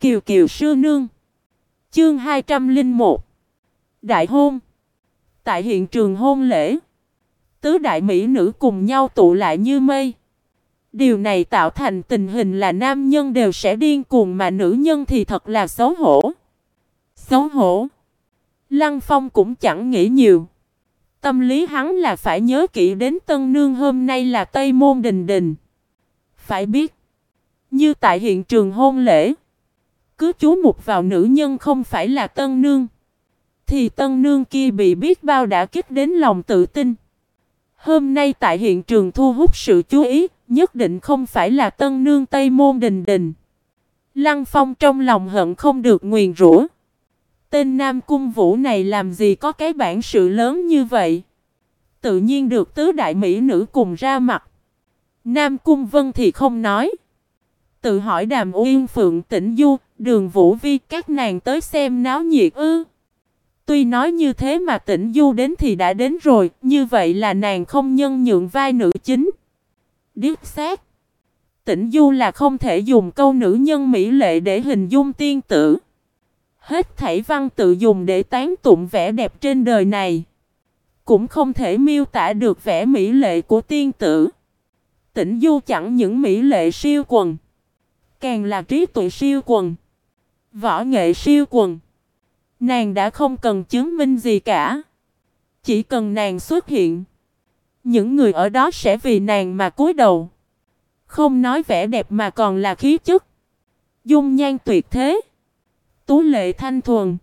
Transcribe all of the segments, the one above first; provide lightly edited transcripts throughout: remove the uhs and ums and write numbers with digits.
Kiều Kiều sư nương. Chương 201. Đại hôn. Tại hiện trường hôn lễ, tứ đại mỹ nữ cùng nhau tụ lại như mây. Điều này tạo thành tình hình là nam nhân đều sẽ điên cuồng mà nữ nhân thì thật là xấu hổ. Xấu hổ. Lăng Phong cũng chẳng nghĩ nhiều. Tâm lý hắn là phải nhớ kỹ đến tân nương hôm nay là Tây Môn Đình Đình. Phải biết, như tại hiện trường hôn lễ, cứ chú mục vào nữ nhân không phải là tân nương, thì tân nương kia bị biết bao đả kích đến lòng tự tin. Hôm nay tại hiện trường thu hút sự chú ý, nhất định không phải là tân nương Tây Môn Đình Đình. Lăng Phong trong lòng hận không được nguyền rủa. Tên Nam Cung Vũ này làm gì có cái bản sự lớn như vậy? Tự nhiên được tứ đại mỹ nữ cùng ra mặt. Nam Cung Vân thì không nói. Tự hỏi Đàm Uyên Phượng, Tĩnh Du, Đường Vũ Vi các nàng tới xem náo nhiệt ư? Tuy nói như thế mà Tĩnh Du đến thì đã đến rồi, như vậy là nàng không nhân nhượng vai nữ chính. Điếc xác. Tĩnh Du là không thể dùng câu nữ nhân mỹ lệ để hình dung tiên tử. Hết thảy văn tự dùng để tán tụng vẻ đẹp trên đời này, cũng không thể miêu tả được vẻ mỹ lệ của tiên tử. Tĩnh Du chẳng những mỹ lệ siêu quần, càng là trí tuệ siêu quần, võ nghệ siêu quần. Nàng đã không cần chứng minh gì cả. Chỉ cần nàng xuất hiện, những người ở đó sẽ vì nàng mà cúi đầu. Không nói vẻ đẹp mà còn là khí chất, dung nhan tuyệt thế, tú lệ thanh thuần,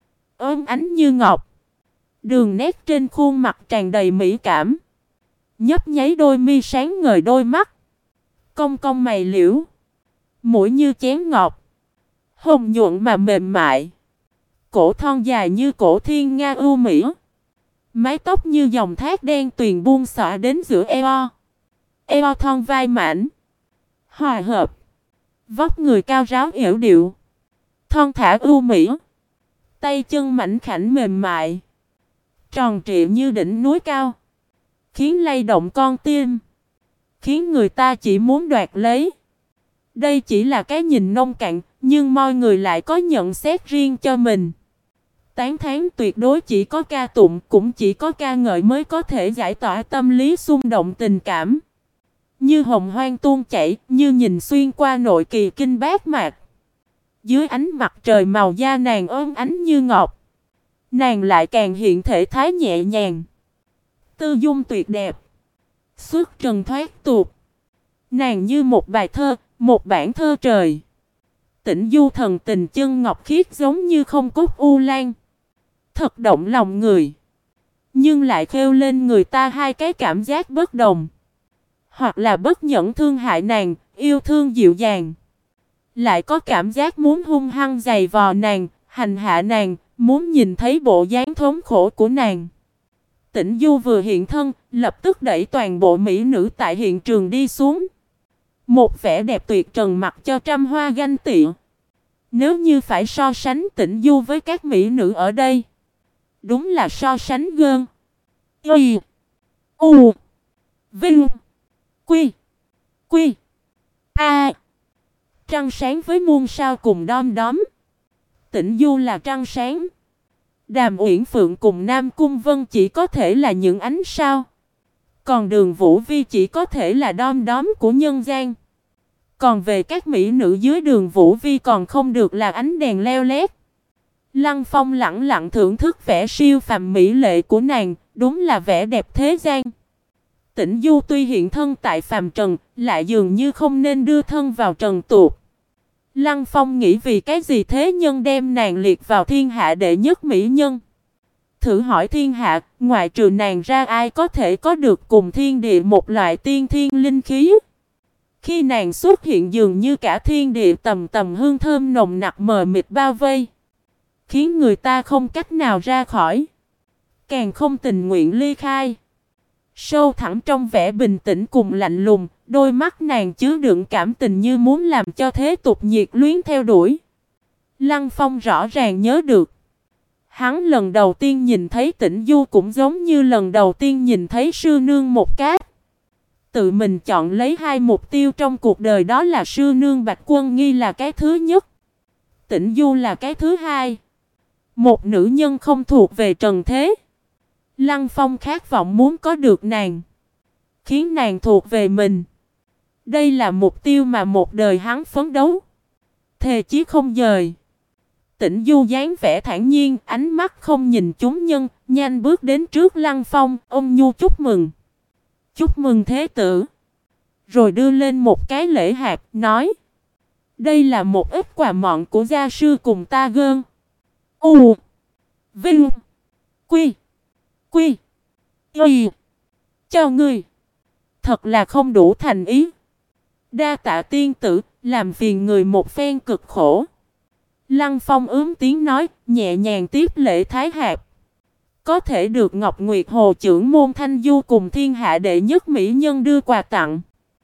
ốm ánh như ngọc. Đường nét trên khuôn mặt tràn đầy mỹ cảm, nhấp nháy đôi mi sáng ngời đôi mắt, cong cong mày liễu, mũi như chén ngọc, hồng nhuận mà mềm mại, cổ thon dài như cổ thiên nga ưu mỹ, mái tóc như dòng thác đen tuyền buông xõa đến giữa eo. Eo thon vai mảnh, hòa hợp, vóc người cao ráo yểu điệu, thon thả ưu mỹ, tay chân mảnh khảnh mềm mại, tròn trịa như đỉnh núi cao, khiến lay động con tim, khiến người ta chỉ muốn đoạt lấy. Đây chỉ là cái nhìn nông cạn, nhưng mọi người lại có nhận xét riêng cho mình. Tán thán tuyệt đối chỉ có ca tụng, cũng chỉ có ca ngợi mới có thể giải tỏa tâm lý xung động tình cảm. Như hồng hoang tuôn chảy, như nhìn xuyên qua nội kỳ kinh bát mạc. Dưới ánh mặt trời màu da nàng ốm ánh như ngọc, nàng lại càng hiện thể thái nhẹ nhàng, tư dung tuyệt đẹp, xuất trần thoát tục. Nàng như một bài thơ, một bản thơ trời. Tĩnh Du thần tình chân ngọc khiết giống như không cốt u lan, thật động lòng người, nhưng lại khêu lên người ta hai cái cảm giác bất đồng. Hoặc là bất nhẫn thương hại nàng, yêu thương dịu dàng, lại có cảm giác muốn hung hăng giày vò nàng, hành hạ nàng, muốn nhìn thấy bộ dáng thống khổ của nàng. Tĩnh Du vừa hiện thân, lập tức đẩy toàn bộ mỹ nữ tại hiện trường đi xuống. Một vẻ đẹp tuyệt trần mặc cho trăm hoa ganh tị. Nếu như phải so sánh Tĩnh Du với các mỹ nữ ở đây, đúng là so sánh gơn. Y U Vinh Quy Quy A. Trăng sáng với muôn sao cùng đom đóm. Tĩnh Du là trăng sáng, Đàm Uyển Phượng cùng Nam Cung Vân chỉ có thể là những ánh sao, còn Đường Vũ Vi chỉ có thể là đom đóm của nhân gian. Còn về các mỹ nữ dưới Đường Vũ Vi còn không được là ánh đèn leo lét. Lăng Phong lặng lặng thưởng thức vẻ siêu phàm mỹ lệ của nàng, đúng là vẻ đẹp thế gian. Tĩnh Du tuy hiện thân tại phàm trần, lại dường như không nên đưa thân vào trần tục. Lăng Phong nghĩ vì cái gì thế nhân đem nàng liệt vào thiên hạ đệ nhất mỹ nhân. Thử hỏi thiên hạ, ngoại trừ nàng ra ai có thể có được cùng thiên địa một loại tiên thiên linh khí. Khi nàng xuất hiện dường như cả thiên địa tầm tầm hương thơm nồng nặc mờ mịt bao vây, khiến người ta không cách nào ra khỏi, càng không tình nguyện ly khai. Sâu thẳm trong vẻ bình tĩnh cùng lạnh lùng, đôi mắt nàng chứa đựng cảm tình như muốn làm cho thế tục nhiệt luyến theo đuổi. Lăng Phong rõ ràng nhớ được, hắn lần đầu tiên nhìn thấy Tĩnh Du cũng giống như lần đầu tiên nhìn thấy sư nương một cát. Tự mình chọn lấy hai mục tiêu trong cuộc đời, đó là sư nương Bạch Quân Nghi là cái thứ nhất, Tĩnh Du là cái thứ hai. Một nữ nhân không thuộc về trần thế. Lăng Phong khát vọng muốn có được nàng, khiến nàng thuộc về mình. Đây là mục tiêu mà một đời hắn phấn đấu, thề chí không dời. Tĩnh Du dáng vẻ thản nhiên, ánh mắt không nhìn chúng nhân, nhanh bước đến trước Lăng Phong, ôm nhu chúc mừng. Chúc mừng thế tử. Rồi đưa lên một cái lễ hạt, nói: đây là một ít quà mọn của gia sư cùng ta gơn. U Vinh Quy Quy Y cho ngươi. Thật là không đủ thành ý. Đa tạ tiên tử, làm phiền người một phen cực khổ. Lăng Phong ướm tiếng nói, nhẹ nhàng tiếp lễ thái hạt. Có thể được Ngọc Nguyệt Hồ trưởng môn Thanh Du cùng thiên hạ đệ nhất mỹ nhân đưa quà tặng,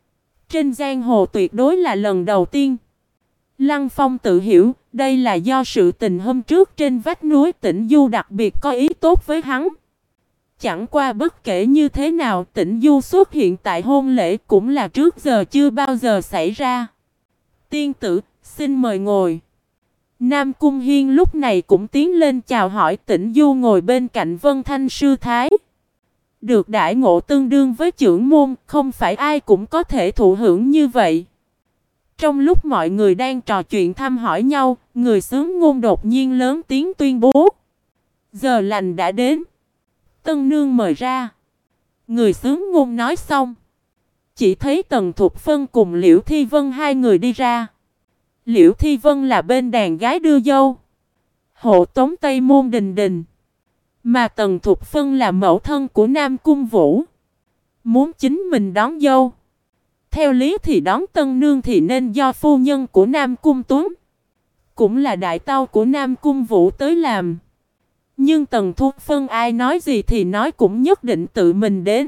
trên giang hồ tuyệt đối là lần đầu tiên. Lăng Phong tự hiểu, đây là do sự tình hôm trước trên vách núi Tĩnh Du đặc biệt có ý tốt với hắn. Chẳng qua bất kể như thế nào, Tĩnh Du xuất hiện tại hôn lễ cũng là trước giờ chưa bao giờ xảy ra. Tiên tử, xin mời ngồi. Nam Cung Hiên lúc này cũng tiến lên chào hỏi. Tĩnh Du ngồi bên cạnh Vân Thanh sư thái. Được đãi ngộ tương đương với trưởng môn, không phải ai cũng có thể thụ hưởng như vậy. Trong lúc mọi người đang trò chuyện thăm hỏi nhau, người xướng ngôn đột nhiên lớn tiếng tuyên bố: giờ lành đã đến, tân nương mời ra. Người xướng ngôn nói xong, chỉ thấy Tần Thục Phân cùng Liễu Thi Vân hai người đi ra. Liễu Thi Vân là bên đàn gái đưa dâu, hộ tống Tây Môn Đình Đình, mà Tần Thục Phân là mẫu thân của Nam Cung Vũ, muốn chính mình đón dâu. Theo lý thì đón tân nương thì nên do phu nhân của Nam Cung Tuấn, cũng là đại tâu của Nam Cung Vũ tới làm. Nhưng Tần Thục Phân ai nói gì thì nói cũng nhất định tự mình đến.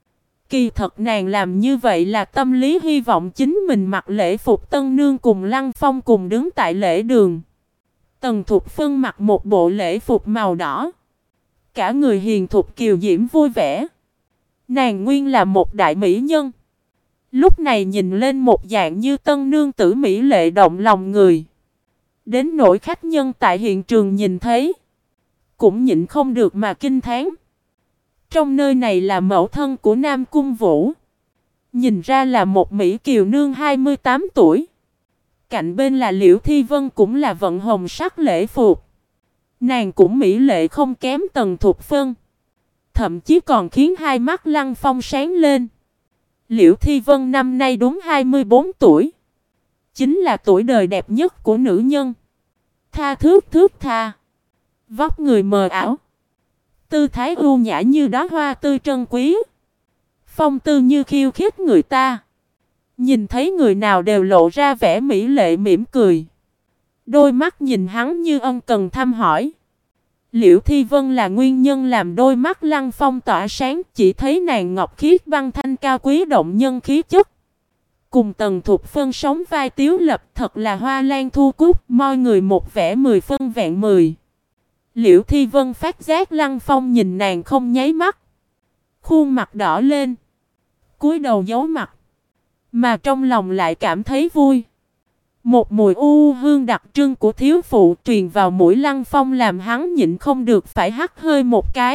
Kỳ thật nàng làm như vậy là tâm lý hy vọng chính mình mặc lễ phục tân nương cùng Lăng Phong cùng đứng tại lễ đường. Tần Thục Phân mặc một bộ lễ phục màu đỏ, cả người hiền thục kiều diễm vui vẻ. Nàng nguyên là một đại mỹ nhân, lúc này nhìn lên một dạng như tân nương tử mỹ lệ động lòng người. Đến nỗi khách nhân tại hiện trường nhìn thấy, cũng nhịn không được mà kinh thán. Trong nơi này là mẫu thân của Nam Cung Vũ, nhìn ra là một mỹ kiều nương 28 tuổi. Cạnh bên là Liễu Thi Vân cũng là vận hồng sắc lễ phục. Nàng cũng mỹ lệ không kém Tần Thục Phân, thậm chí còn khiến hai mắt Lăng Phong sáng lên. Liễu Thi Vân năm nay đúng 24 tuổi, chính là tuổi đời đẹp nhất của nữ nhân. Tha thước thước tha, vóc người mờ ảo, tư thái ưu nhã như đóa hoa tươi trân quý, phong tư như khiêu khích người ta. Nhìn thấy người nào đều lộ ra vẻ mỹ lệ mỉm cười, đôi mắt nhìn hắn như ân cần thăm hỏi. Liễu Thi Vân là nguyên nhân làm đôi mắt Lăng Phong tỏa sáng, chỉ thấy nàng ngọc khiết băng thanh cao quý động nhân khí chất. Cùng Tần Thục Phân sóng vai tiếu lập, thật là hoa lan thu cúc, moi người một vẻ 10 phân vẹn 10. Liễu Thi Vân phát giác Lăng Phong nhìn nàng không nháy mắt, khuôn mặt đỏ lên, cúi đầu giấu mặt, mà trong lòng lại cảm thấy vui. Một mùi hương đặc trưng của thiếu phụ truyền vào mũi Lăng Phong làm hắn nhịn không được phải hắt hơi một cái.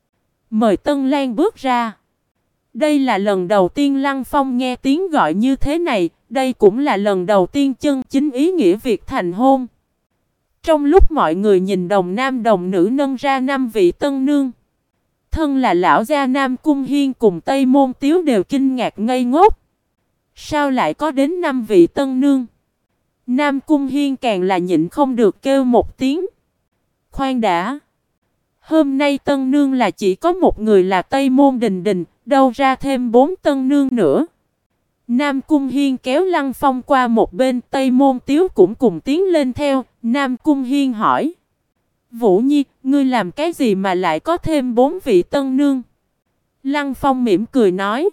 Mời Tân Lan bước ra. Đây là lần đầu tiên Lăng Phong nghe tiếng gọi như thế này, đây cũng là lần đầu tiên chân chính ý nghĩa việc thành hôn. Trong lúc mọi người nhìn đồng nam đồng nữ nâng ra 5 vị tân nương, thân là lão gia Nam Cung Hiên cùng Tây Môn Tiếu đều kinh ngạc ngây ngốc. Sao lại có đến 5 vị tân nương? Nam Cung Hiên càng là nhịn không được kêu một tiếng. Khoan đã, hôm nay tân nương là chỉ có một người là Tây Môn Đình Đình, đâu ra thêm 4 tân nương nữa. Nam Cung Hiên kéo Lăng Phong qua một bên, Tây Môn Tiếu cũng cùng tiến lên theo. Nam Cung Hiên hỏi: Vũ Nhi, ngươi làm cái gì mà lại có thêm 4 vị tân nương? Lăng Phong mỉm cười nói: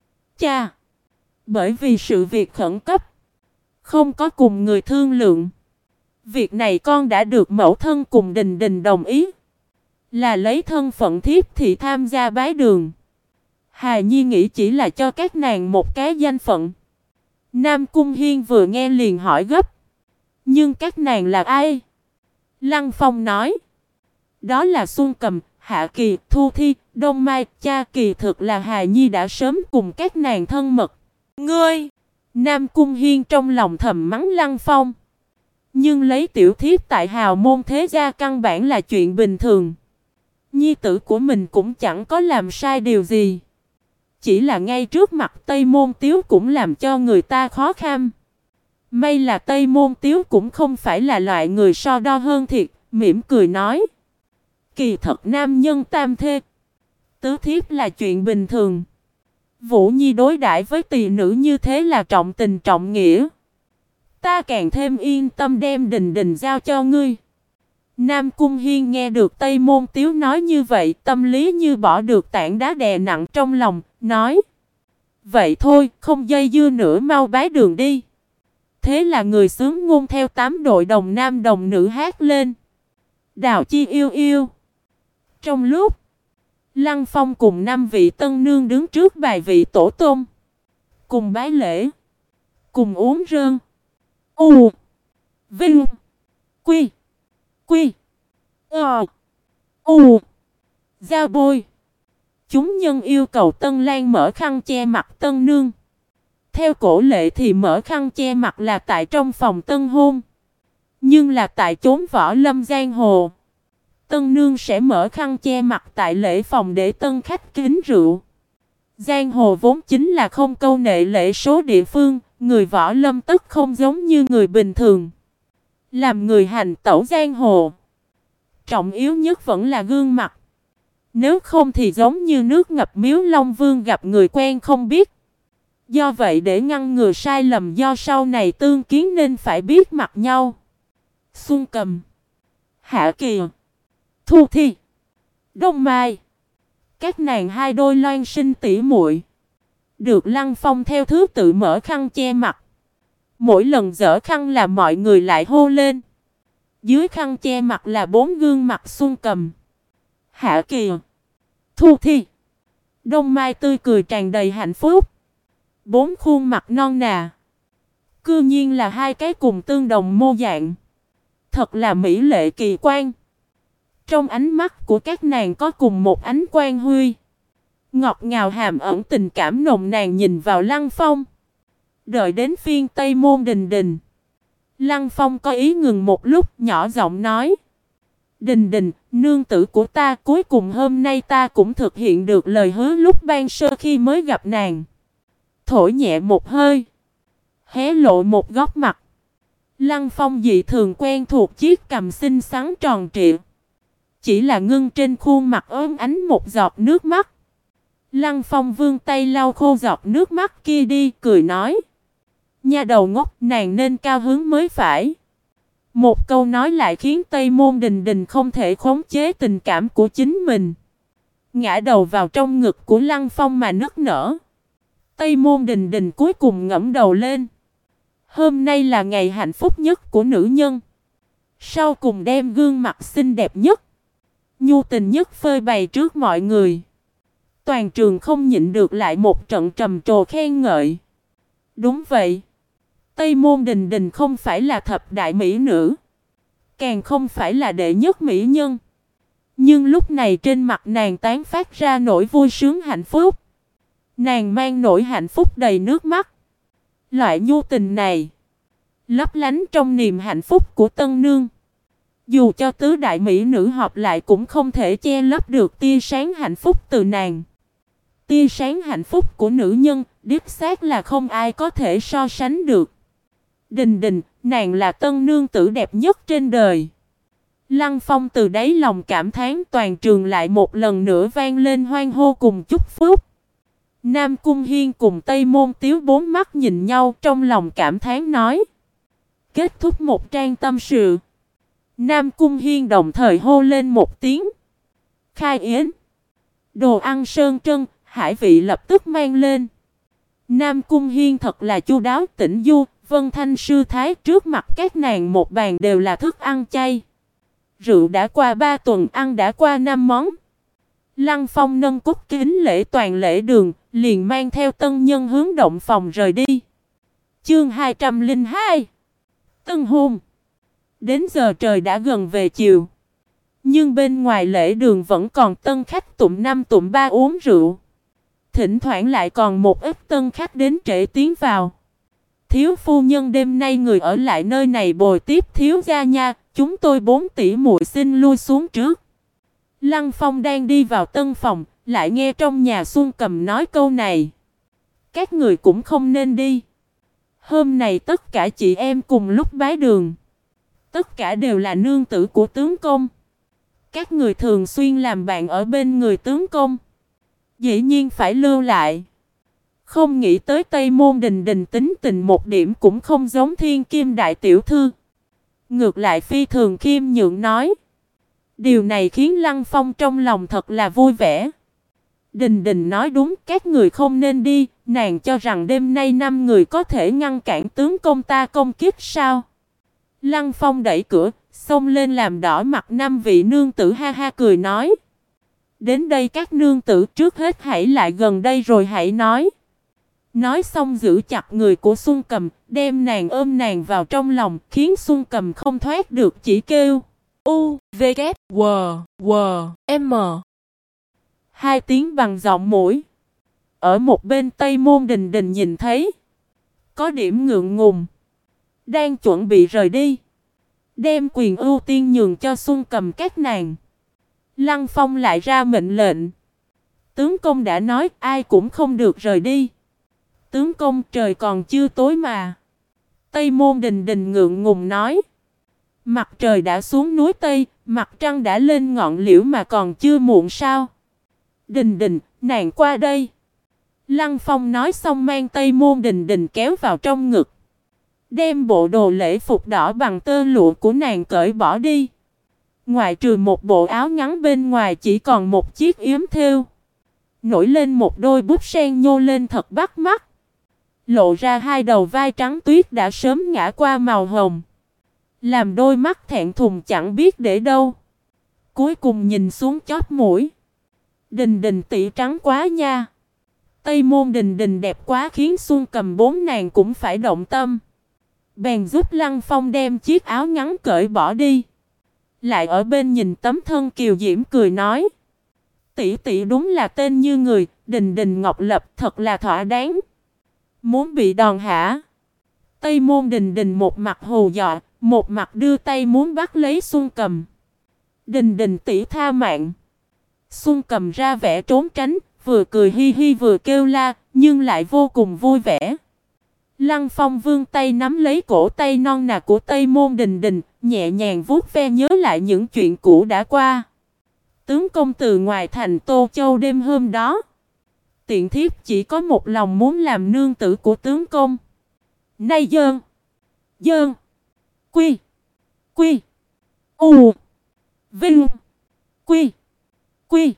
Cha, bởi vì sự việc khẩn cấp, không có cùng người thương lượng. Việc này con đã được mẫu thân cùng Đình Đình đồng ý, là lấy thân phận thiếp thị tham gia bái đường. Hà Nhi nghĩ chỉ là cho các nàng một cái danh phận. Nam Cung Hiên vừa nghe liền hỏi gấp: Nhưng các nàng là ai? Lăng Phong nói. Đó là Xuân Cầm, Hạ Kỳ, Thu Thi, Đông Mai, cha kỳ thực là Hà Nhi đã sớm cùng các nàng thân mật. Ngươi! Nam Cung Hiên trong lòng thầm mắng Lăng Phong. Nhưng lấy tiểu thiếp tại hào môn thế gia căn bản là chuyện bình thường. Nhi tử của mình cũng chẳng có làm sai điều gì. Chỉ là ngay trước mặt Tây Môn Tiếu cũng làm cho người ta khó khăn. May là Tây Môn Tiếu cũng không phải là loại người so đo hơn thiệt, mỉm cười nói. Kỳ thật nam nhân tam thê, tứ thiếp là chuyện bình thường. Vũ Nhi đối đãi với tỳ nữ như thế là trọng tình trọng nghĩa. Ta càng thêm yên tâm đem Đình Đình giao cho ngươi. Nam Cung Hiên nghe được Tây Môn Tiếu nói như vậy, tâm lý như bỏ được tảng đá đè nặng trong lòng, nói. Vậy thôi, không dây dưa nữa, mau bái đường đi. Thế là người xướng ngôn theo 8 đội đồng nam đồng nữ hát lên. Đào chi yêu yêu. Trong lúc Lăng Phong cùng 5 vị tân nương đứng trước bài vị tổ tôn, cùng bái lễ, cùng uống rơn. U Vinh Quy Quy U Giao bôi. Chúng nhân yêu cầu Tân Lan mở khăn che mặt tân nương. Theo cổ lệ thì mở khăn che mặt là tại trong phòng tân hôn. Nhưng là tại chốn võ lâm giang hồ, tân nương sẽ mở khăn che mặt tại lễ phòng để tân khách kính rượu. Giang hồ vốn chính là không câu nệ lễ số địa phương, người võ lâm tức không giống như người bình thường. Làm người hành tẩu giang hồ, trọng yếu nhất vẫn là gương mặt. Nếu không thì giống như nước ngập miếu Long Vương gặp người quen không biết. Do vậy để ngăn ngừa sai lầm do sau này tương kiến nên phải biết mặt nhau. Xuân Cầm, Hạ Kỳ, Thu Thi, Đông Mai, các nàng hai đôi loan sinh tỉ muội, được Lăng Phong theo thứ tự mở khăn che mặt. Mỗi lần dở khăn là mọi người lại hô lên. Dưới khăn che mặt là 4 gương mặt Xuân Cầm, Hạ Kỳ, Thu Thi, Đông Mai tươi cười tràn đầy hạnh phúc. 4 khuôn mặt non nà, cư nhiên là hai cái cùng tương đồng mô dạng. Thật là mỹ lệ kỳ quan. Trong ánh mắt của các nàng có cùng một ánh quang huy, ngọt ngào hàm ẩn tình cảm nồng nàn nhìn vào Lăng Phong. Đợi đến phiên Tây Môn Đình Đình, Lăng Phong có ý ngừng một lúc, nhỏ giọng nói. Đình Đình, nương tử của ta, cuối cùng hôm nay ta cũng thực hiện được lời hứa lúc ban sơ khi mới gặp nàng. Thổi nhẹ một hơi, hé lộ một góc mặt. Lăng Phong dị thường quen thuộc chiếc cằm xinh xắn tròn trịa. Chỉ là ngưng trên khuôn mặt ốm ánh một giọt nước mắt. Lăng Phong vươn tay lau khô giọt nước mắt kia đi, cười nói. Nha đầu ngốc, nàng nên cao hứng mới phải. Một câu nói lại khiến Tây Môn Đình Đình không thể khống chế tình cảm của chính mình. Ngã đầu vào trong ngực của Lăng Phong mà nức nở. Tây Môn Đình Đình cuối cùng ngẩng đầu lên. Hôm nay là ngày hạnh phúc nhất của nữ nhân. Sau cùng đem gương mặt xinh đẹp nhất, nhu tình nhất phơi bày trước mọi người. Toàn trường không nhịn được lại một trận trầm trồ khen ngợi. Đúng vậy, Tây Môn Đình Đình không phải là thập đại mỹ nữ, càng không phải là đệ nhất mỹ nhân. Nhưng lúc này trên mặt nàng tán phát ra nỗi vui sướng hạnh phúc. Nàng mang nỗi hạnh phúc đầy nước mắt. Loại nhu tình này lấp lánh trong niềm hạnh phúc của tân nương. Dù cho tứ đại mỹ nữ họp lại cũng không thể che lấp được tia sáng hạnh phúc từ nàng. Tia sáng hạnh phúc của nữ nhân, đích xác là không ai có thể so sánh được. Đình Đình, nàng là tân nương tử đẹp nhất trên đời. Lăng Phong từ đáy lòng cảm thán, toàn trường lại một lần nữa vang lên hoan hô cùng chúc phúc. Nam Cung Hiên cùng Tây Môn Tiếu bốn mắt nhìn nhau trong lòng cảm thán nói. Kết thúc một trang tâm sự, Nam Cung Hiên đồng thời hô lên một tiếng. Khai yến. Đồ ăn sơn trân, hải vị lập tức mang lên. Nam Cung Hiên thật là chu đáo, tĩnh du, Vân Thanh sư thái, trước mặt các nàng một bàn đều là thức ăn chay. Rượu đã qua 3 tuần, ăn đã qua 5 món. Lăng Phong nâng cúc kính lễ toàn lễ đường, liền mang theo tân nhân hướng động phòng rời đi. Chương 202 Tân hôn. Đến giờ trời đã gần về chiều. Nhưng bên ngoài lễ đường vẫn còn tân khách tụm năm tụm ba uống rượu. Thỉnh thoảng lại còn một ít tân khách đến trễ tiến vào. Thiếu phu nhân đêm nay người ở lại nơi này bồi tiếp thiếu gia nha. Chúng tôi 4 tỷ muội xin lui xuống trước. Lăng Phong đang đi vào tân phòng. Lại nghe trong nhà Xuân Cầm nói câu này. Các người cũng không nên đi. Hôm nay tất cả chị em cùng lúc bái đường. Tất cả đều là nương tử của tướng công. Các người thường xuyên làm bạn ở bên người tướng công. Dĩ nhiên phải lưu lại. Không nghĩ tới Tây Môn Đình Đình tính tình một điểm cũng không giống Thiên Kim đại tiểu thư. Ngược lại phi thường khiêm nhượng nói. Điều này khiến Lăng Phong trong lòng thật là vui vẻ. Đình Đình nói đúng, các người không nên đi. Nàng cho rằng đêm nay 5 người có thể ngăn cản tướng công ta công kích sao? Lăng Phong đẩy cửa, xông lên làm đỏ mặt 5 vị nương tử ha ha cười nói. Đến đây các nương tử, trước hết hãy lại gần đây rồi hãy nói. Nói xong giữ chặt người của Xuân Cầm, đem nàng ôm nàng vào trong lòng, khiến Xuân Cầm không thoát được, chỉ kêu U, V, K, W, W, M. 2 tiếng bằng giọng mũi. Ở một bên Tây Môn Đình Đình nhìn thấy. Có điểm ngượng ngùng. Đang chuẩn bị rời đi. Đem quyền ưu tiên nhường cho Xuân Cầm các nàng. Lăng Phong lại ra mệnh lệnh. Tướng công đã nói ai cũng không được rời đi. Tướng công trời còn chưa tối mà. Tây Môn Đình Đình ngượng ngùng nói. Mặt trời đã xuống núi Tây, mặt trăng đã lên ngọn liễu mà còn chưa muộn sao? Đình Đình, nàng qua đây. Lăng Phong nói xong mang Tây Môn Đình Đình kéo vào trong ngực. Đem bộ đồ lễ phục đỏ bằng tơ lụa của nàng cởi bỏ đi. Ngoại trừ một bộ áo ngắn bên ngoài chỉ còn một chiếc yếm thêu. Nổi lên một đôi búp sen nhô lên thật bắt mắt. Lộ ra 2 đầu vai trắng tuyết đã sớm ngã qua màu hồng. Làm đôi mắt thẹn thùng chẳng biết để đâu. Cuối cùng nhìn xuống chóp mũi. Đình Đình tỷ trắng quá nha. Tây Môn Đình Đình đẹp quá khiến Xuân Cầm 4 nàng cũng phải động tâm. Bèn giúp Lăng Phong đem chiếc áo ngắn cởi bỏ đi. Lại ở bên nhìn tấm thân kiều diễm cười nói. Tỷ tỷ đúng là tên như người, Đình Đình Ngọc Lập thật là thỏa đáng. Muốn bị đòn hả? Tây Môn Đình Đình một mặt hù dọa, một mặt đưa tay muốn bắt lấy Xuân Cầm. Đình Đình tỷ tha mạng. Xuân Cầm ra vẻ trốn tránh, vừa cười hi hi vừa kêu la, nhưng lại vô cùng vui vẻ. Lăng Phong vươn tay nắm lấy cổ tay non nà của Tây Môn Đình Đình, nhẹ nhàng vuốt ve nhớ lại những chuyện cũ đã qua. Tướng công từ ngoài thành Tô Châu đêm hôm đó. Tiện thiếp chỉ có một lòng muốn làm nương tử của tướng công. Nay dơn. Dơn. Quy. Quy. U. Vinh. Quy. Quy.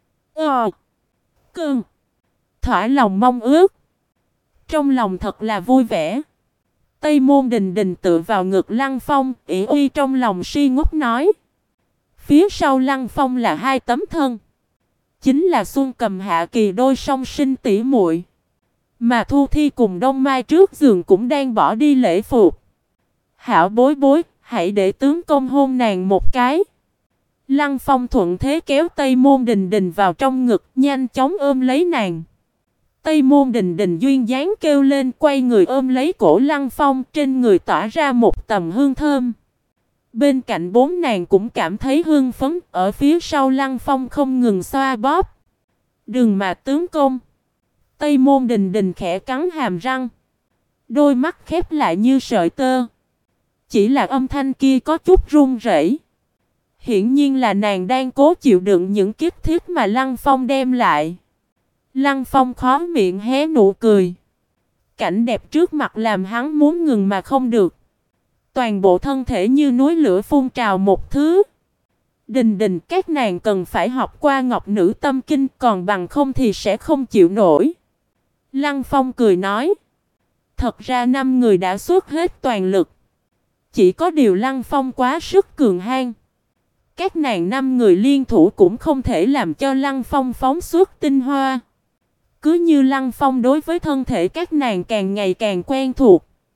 Cơn. Thỏa lòng mong ước. Trong lòng thật là vui vẻ. Tây Môn Đình Đình tựa vào ngực Lăng Phong, ỷ uy trong lòng si ngốc nói. Phía sau Lăng Phong là 2 tấm thân. Chính là Xuân Cầm Hạ Kỳ đôi song sinh tỷ muội. Mà Thu Thi cùng Đông Mai trước giường cũng đang bỏ đi lễ phục. Hảo bối bối, hãy để tướng công hôn nàng một cái. Lăng Phong thuận thế kéo Tây Môn Đình Đình vào trong ngực, nhanh chóng ôm lấy nàng. Tây Môn Đình Đình duyên dáng kêu lên, quay người ôm lấy cổ Lăng Phong, trên người tỏa ra một tầm hương thơm. Bên cạnh 4 nàng cũng cảm thấy hưng phấn, ở phía sau Lăng Phong không ngừng xoa bóp. Đừng mà tướng công. Tây Môn Đình Đình khẽ cắn hàm răng. Đôi mắt khép lại như sợi tơ. Chỉ là âm thanh kia có chút run rẩy. Hiển nhiên là nàng đang cố chịu đựng những kiếp thiết mà Lăng Phong đem lại. Lăng Phong khó miệng hé nụ cười. Cảnh đẹp trước mặt làm hắn muốn ngừng mà không được. Toàn bộ thân thể như núi lửa phun trào một thứ. Đình Đình, các nàng cần phải học qua Ngọc Nữ Tâm Kinh, còn bằng không thì sẽ không chịu nổi. Lăng Phong cười nói. Thật ra 5 người đã xuất hết toàn lực. Chỉ có điều Lăng Phong quá sức cường hãn. Các nàng 5 người liên thủ cũng không thể làm cho Lăng Phong phóng xuất tinh hoa. Cứ như Lăng Phong đối với thân thể các nàng càng ngày càng quen thuộc.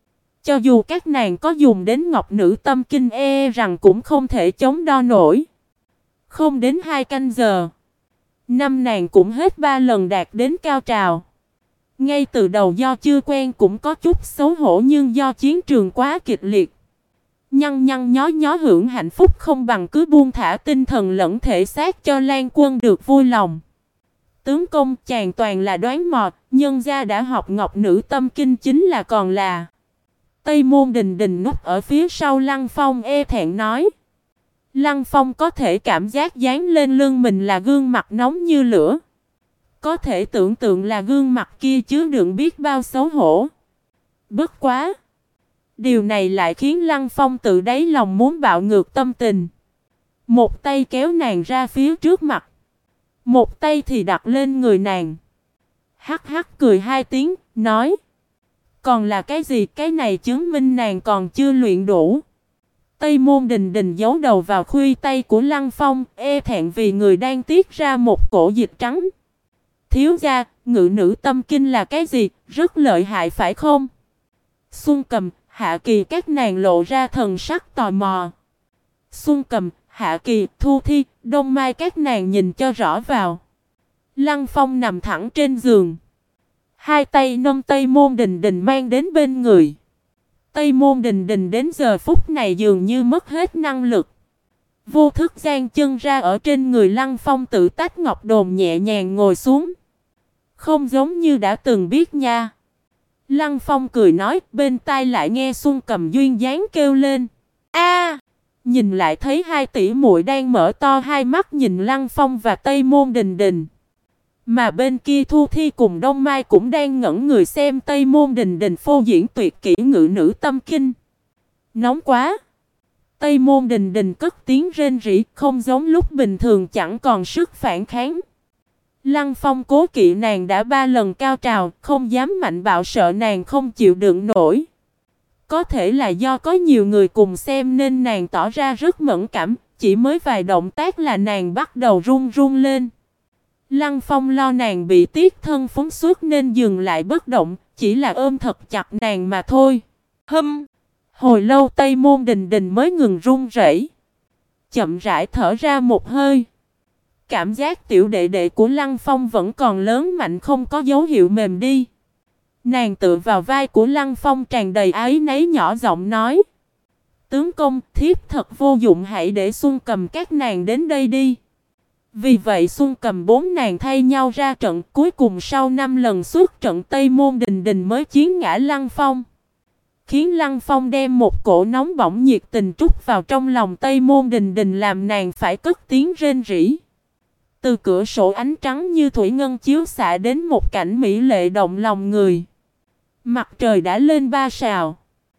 Cho dù các nàng có dùng đến ngọc nữ tâm kinh rằng cũng không thể chống đo nổi. Không đến 2 canh giờ, năm nàng cũng hết 3 lần đạt đến cao trào. Ngay từ đầu do chưa quen cũng có chút xấu hổ, nhưng do chiến trường quá kịch liệt, nhăn nhăn nhó nhó hưởng hạnh phúc không bằng cứ buông thả tinh thần lẫn thể xác cho Lan Quân được vui lòng. Tướng công, chàng toàn là đoán mò, nhân gia đã học ngọc nữ tâm kinh chính là còn là. Tây Môn Đình Đình núp ở phía sau Lăng Phong thẹn nói. Lăng Phong có thể cảm giác dán lên lưng mình là gương mặt nóng như lửa. Có thể tưởng tượng là gương mặt kia chứa đựng biết bao xấu hổ. Bất quá, điều này lại khiến Lăng Phong tự đáy lòng muốn bạo ngược tâm tình. Một tay kéo nàng ra phía trước mặt, một tay thì đặt lên người nàng. Hắc hắc cười 2 tiếng, nói. Còn là cái gì? Cái này chứng minh nàng còn chưa luyện đủ. Tây Môn Đình Đình giấu đầu vào khuỷu tay của Lăng Phong, thẹn vì người đang tiết ra một cổ dịch trắng. Thiếu gia, ngự nữ tâm kinh là cái gì? Rất lợi hại phải không? Xuân Cầm, Hạ Kỳ các nàng lộ ra thần sắc tò mò. Xuân Cầm, Hạ Kỳ, Thu Thi, Đông Mai các nàng nhìn cho rõ vào. Lăng Phong nằm thẳng trên giường, 2 tay nâng Tây Môn Đình Đình mang đến bên người. Tây Môn Đình Đình đến giờ phút này dường như mất hết năng lực. Vô thức giang chân ra ở trên người Lăng Phong, tự tách ngọc đồn nhẹ nhàng ngồi xuống. Không giống như đã từng biết nha. Lăng Phong cười nói, bên tai lại nghe Xuân Cầm duyên dáng kêu lên. A! Nhìn lại thấy 2 tỷ muội đang mở to hai mắt nhìn Lăng Phong và Tây Môn Đình Đình. Mà bên kia Thu Thi cùng Đông Mai cũng đang ngẩn người xem Tây Môn Đình Đình phô diễn tuyệt kỹ ngự nữ tâm kinh. Nóng quá! Tây Môn Đình Đình cất tiếng rên rỉ, không giống lúc bình thường chẳng còn sức phản kháng. Lăng Phong cố kỵ nàng đã 3 lần cao trào, không dám mạnh bạo sợ nàng không chịu đựng nổi. Có thể là do có nhiều người cùng xem nên nàng tỏ ra rất mẫn cảm, chỉ mới vài động tác là nàng bắt đầu run run lên. Lăng Phong lo nàng bị tiết thân phóng suốt nên dừng lại bất động, chỉ là ôm thật chặt nàng mà thôi. Hồi lâu Tây Môn Đình Đình mới ngừng run rẩy, chậm rãi thở ra một hơi. Cảm giác tiểu đệ đệ của Lăng Phong vẫn còn lớn mạnh, không có dấu hiệu mềm đi. Nàng tựa vào vai của Lăng Phong tràn đầy áy náy, nhỏ giọng nói. Tướng công, thiếp thật vô dụng, hãy để Xuân Cầm các nàng đến đây đi. Vì vậy Xuân Cầm 4 nàng thay nhau ra trận, cuối cùng sau 5 lần xuất trận Tây Môn Đình Đình mới chiến ngã Lăng Phong. Khiến Lăng Phong đem một cổ nóng bỏng nhiệt tình trút vào trong lòng Tây Môn Đình Đình, làm nàng phải cất tiếng rên rỉ. Từ cửa sổ ánh trắng như thủy ngân chiếu xạ đến một cảnh mỹ lệ động lòng người. Mặt trời đã lên 3 sào,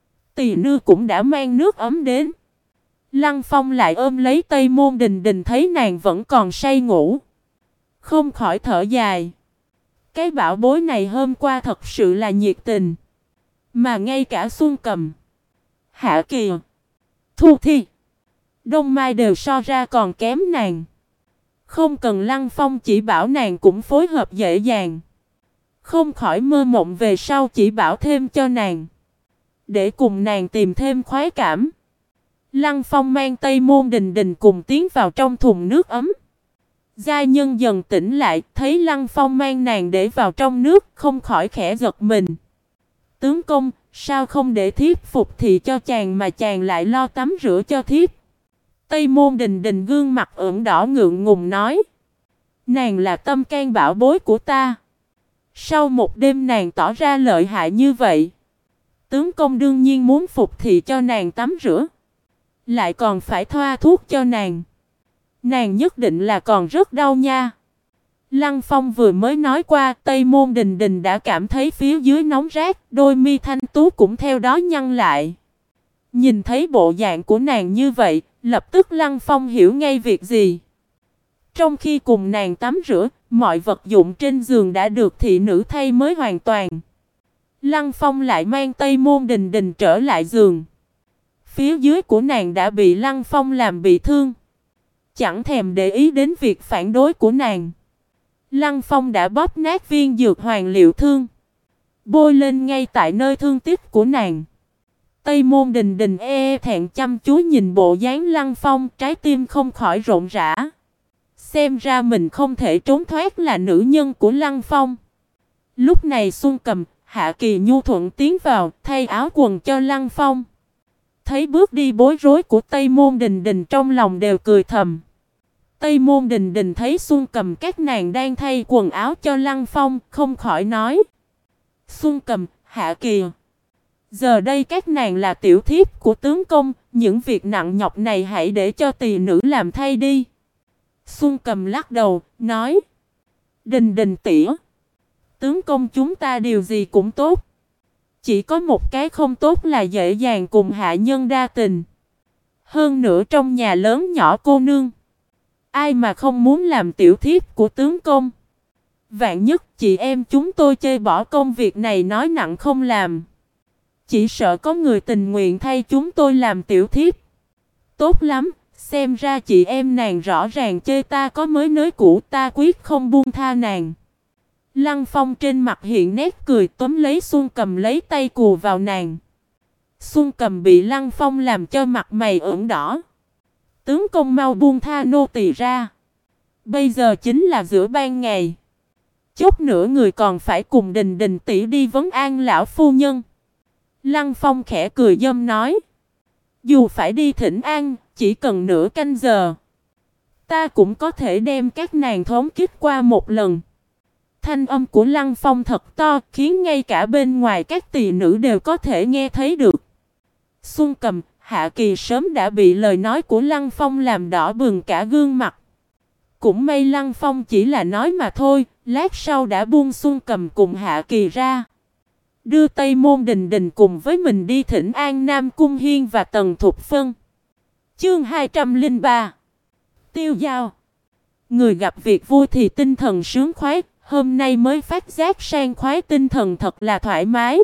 tỳ nư cũng đã mang nước ấm đến. Lăng Phong lại ôm lấy Tây Môn Đình Đình, thấy nàng vẫn còn say ngủ, không khỏi thở dài. Cái bảo bối này hôm qua thật sự là nhiệt tình, mà ngay cả Xuân Cầm, Hạ Kỳ, Thu Thi, Đông Mai đều so ra còn kém nàng. Không cần Lăng Phong chỉ bảo nàng cũng phối hợp dễ dàng. Không khỏi mơ mộng về sau chỉ bảo thêm cho nàng, để cùng nàng tìm thêm khoái cảm. Lăng Phong mang Tây Môn Đình Đình cùng tiến vào trong thùng nước ấm. Gia nhân dần tỉnh lại, thấy Lăng Phong mang nàng để vào trong nước, không khỏi khẽ giật mình. Tướng công, sao không để thiếp phục thị cho chàng mà chàng lại lo tắm rửa cho thiếp? Tây Môn Đình Đình gương mặt ửng đỏ ngượng ngùng nói. Nàng là tâm can bảo bối của ta. Sau một đêm nàng tỏ ra lợi hại như vậy, tướng công đương nhiên muốn phục thị cho nàng tắm rửa, lại còn phải thoa thuốc cho nàng. Nàng nhất định là còn rất đau nha. Lăng Phong vừa mới nói qua, Tây Môn Đình Đình đã cảm thấy phía dưới nóng rát, đôi mi thanh tú cũng theo đó nhăn lại. Nhìn thấy bộ dạng của nàng như vậy, lập tức Lăng Phong hiểu ngay việc gì. Trong khi cùng nàng tắm rửa, mọi vật dụng trên giường đã được thị nữ thay mới hoàn toàn. Lăng Phong lại mang Tây Môn Đình Đình trở lại giường. Phía dưới của nàng đã bị Lăng Phong làm bị thương, chẳng thèm để ý đến việc phản đối của nàng. Lăng Phong đã bóp nát viên dược hoàng liệu thương, bôi lên ngay tại nơi thương tích của nàng. Tây Môn Đình Đình thẹn chăm chú nhìn bộ dáng Lăng Phong, trái tim không khỏi rộn rã. Xem ra mình không thể trốn thoát là nữ nhân của Lăng Phong. Lúc này Xuân Cầm, Hạ Kỳ nhu thuận tiến vào, thay áo quần cho Lăng Phong. Thấy bước đi bối rối của Tây Môn Đình Đình trong lòng đều cười thầm. Tây Môn Đình Đình thấy Xuân Cầm các nàng đang thay quần áo cho Lăng Phong, không khỏi nói. Xuân Cầm, Hạ Kỳ, giờ đây các nàng là tiểu thiếp của tướng công, những việc nặng nhọc này hãy để cho tỳ nữ làm thay đi. Xuân Cầm lắc đầu, nói. Đình Đình tỉ, tướng công chúng ta điều gì cũng tốt. Chỉ có một cái không tốt là dễ dàng cùng hạ nhân đa tình. Hơn nữa trong nhà lớn nhỏ cô nương, ai mà không muốn làm tiểu thiếp của tướng công. Vạn nhất chị em chúng tôi chê bỏ công việc này nói nặng không làm. Chỉ sợ có người tình nguyện thay chúng tôi làm tiểu thiếp. Tốt lắm, xem ra chị em nàng rõ ràng chê ta có mới nới cũ, ta quyết không buông tha nàng. Lăng Phong trên mặt hiện nét cười, túm lấy Xuân Cầm lấy tay cù vào nàng. Xuân Cầm bị Lăng Phong làm cho mặt mày ửng đỏ. Tướng công mau buông tha nô tỳ ra. Bây giờ chính là giữa ban ngày. Chút nữa người còn phải cùng Đình Đình tỷ đi vấn an lão phu nhân. Lăng Phong khẽ cười dâm nói. Dù phải đi thỉnh an, chỉ cần nửa canh giờ, ta cũng có thể đem các nàng thống kích qua một lần. Thanh âm của Lăng Phong thật to, khiến ngay cả bên ngoài các tỳ nữ đều có thể nghe thấy được. Xuân Cầm, Hạ Kỳ sớm đã bị lời nói của Lăng Phong làm đỏ bừng cả gương mặt. Cũng may Lăng Phong chỉ là nói mà thôi, lát sau đã buông Xuân Cầm cùng Hạ Kỳ ra. Đưa Tây Môn Đình Đình cùng với mình đi thỉnh an Nam Cung Hiên và Tần Thục Phân. Chương 203. Tiêu giao. Người gặp việc vui thì tinh thần sướng khoái, hôm nay mới phát giác sang khoái tinh thần thật là thoải mái.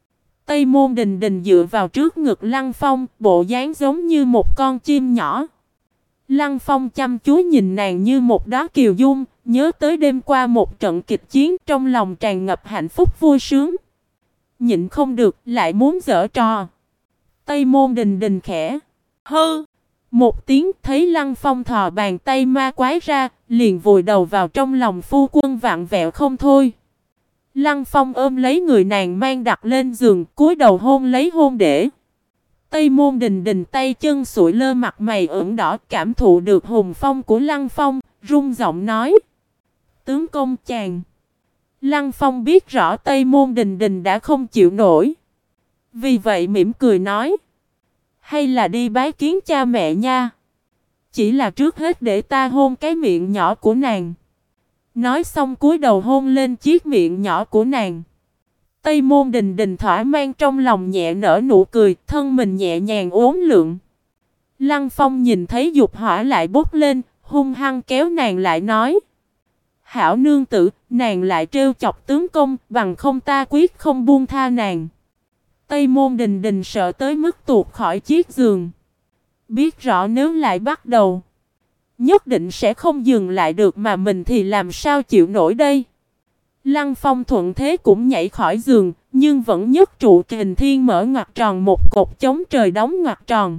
Tây Môn Đình Đình dựa vào trước ngực Lăng Phong, bộ dáng giống như một con chim nhỏ. Lăng Phong chăm chú nhìn nàng như một đóa kiều dung, nhớ tới đêm qua một trận kịch chiến, trong lòng tràn ngập hạnh phúc vui sướng. Nhịn không được, lại muốn giở trò. Tây Môn Đình Đình khẽ hư một tiếng, thấy Lăng Phong thò bàn tay ma quái ra, liền vùi đầu vào trong lòng phu quân vặn vẹo không thôi. Lăng Phong ôm lấy người nàng mang đặt lên giường, cúi đầu hôn lấy hôn để. Tây Môn Đình Đình tay chân sụi lơ, mặt mày ửng đỏ, cảm thụ được hùng phong của Lăng Phong, run giọng nói. Tướng công chàng. Lăng Phong biết rõ Tây Môn Đình Đình đã không chịu nổi. Vì vậy mỉm cười nói. Hay là đi bái kiến cha mẹ nha. Chỉ là trước hết để ta hôn cái miệng nhỏ của nàng. Nói xong cúi đầu hôn lên chiếc miệng nhỏ của nàng. Tây Môn Đình Đình thỏa mang trong lòng nhẹ nở nụ cười, thân mình nhẹ nhàng uốn lượn. Lăng Phong nhìn thấy dục hỏa lại bốc lên, hung hăng kéo nàng lại nói. Hảo nương tử, nàng lại trêu chọc tướng công, bằng không ta quyết không buông tha nàng. Tây Môn Đình Đình sợ tới mức tuột khỏi chiếc giường. Biết rõ nếu lại bắt đầu, nhất định sẽ không dừng lại được, mà mình thì làm sao chịu nổi đây. Lăng Phong thuận thế cũng nhảy khỏi giường, nhưng vẫn nhất trụ kình thiên mở ngoặc tròn một cột chống trời đóng ngoặc tròn.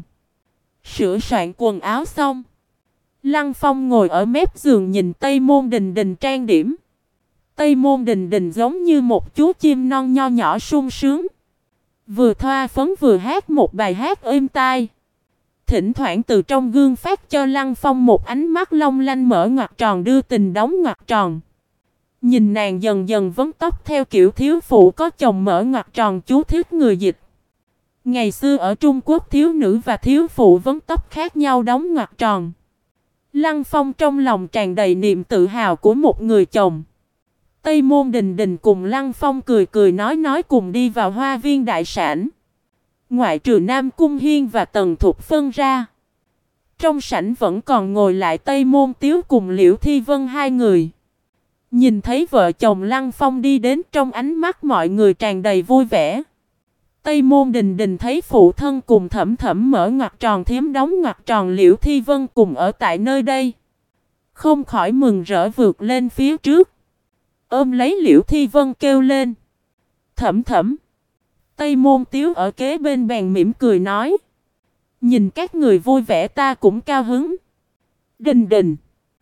Sửa soạn quần áo xong, Lăng Phong ngồi ở mép giường nhìn Tây Môn Đình Đình trang điểm. Tây Môn Đình Đình giống như một chú chim non nho nhỏ sung sướng. Vừa thoa phấn vừa hát một bài hát êm tai. Thỉnh thoảng từ trong gương phát cho Lăng Phong một ánh mắt long lanh, mở ngoặc tròn đưa tình đóng ngoặc tròn. Nhìn nàng dần dần vấn tóc theo kiểu thiếu phụ có chồng mở ngoặc tròn, chú thích người dịch. Ngày xưa ở Trung Quốc thiếu nữ và thiếu phụ vấn tóc khác nhau đóng ngoặc tròn. Lăng Phong trong lòng tràn đầy niềm tự hào của một người chồng. Tây Môn Đình Đình cùng Lăng Phong cười cười nói cùng đi vào hoa viên đại sảnh. Ngoại trừ Nam Cung Hiên và Tần Thục Phân ra, trong sảnh vẫn còn ngồi lại Tây Môn Tiếu cùng Liễu Thi Vân hai người. Nhìn thấy vợ chồng Lăng Phong đi đến, trong ánh mắt mọi người tràn đầy vui vẻ. Tây Môn Đình Đình thấy phụ thân cùng Thẩm Thẩm mở ngoặc tròn, thím đóng ngoặc tròn, Liễu Thi Vân cùng ở tại nơi đây, không khỏi mừng rỡ vượt lên phía trước, ôm lấy Liễu Thi Vân kêu lên. Thẩm Thẩm, Tây Môn Tiếu ở kế bên bàn mỉm cười nói. Nhìn các người vui vẻ ta cũng cao hứng. Đình Đình.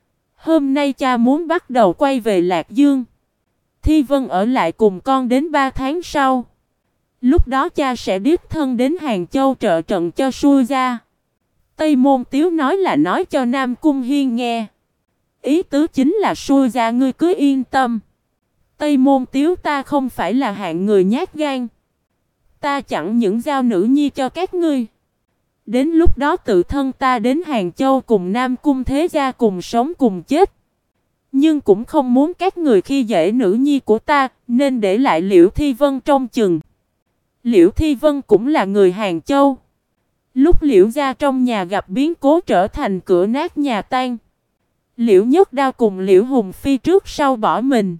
Hôm nay cha muốn bắt đầu quay về Lạc Dương. Thi Vân ở lại cùng con đến 3 tháng sau. Lúc đó cha sẽ đích thân đến Hàng Châu trợ trận cho Xui gia. Tây Môn Tiếu nói là nói cho Nam Cung Hiên nghe. Ý tứ chính là Xui gia ngươi cứ yên tâm. Tây Môn Tiếu ta không phải là hạng người nhát gan. Ta chẳng những giao nữ nhi cho các ngươi. Đến lúc đó tự thân ta đến Hàng Châu cùng Nam Cung thế gia cùng sống cùng chết. Nhưng cũng không muốn các người khi dễ nữ nhi của ta, nên để lại Liễu Thi Vân trông chừng. Liễu Thi Vân cũng là người Hàng Châu. Lúc Liễu gia trong nhà gặp biến cố trở thành cửa nát nhà tan. Liễu Nhất Đao cùng Liễu Hùng Phi trước sau bỏ mình.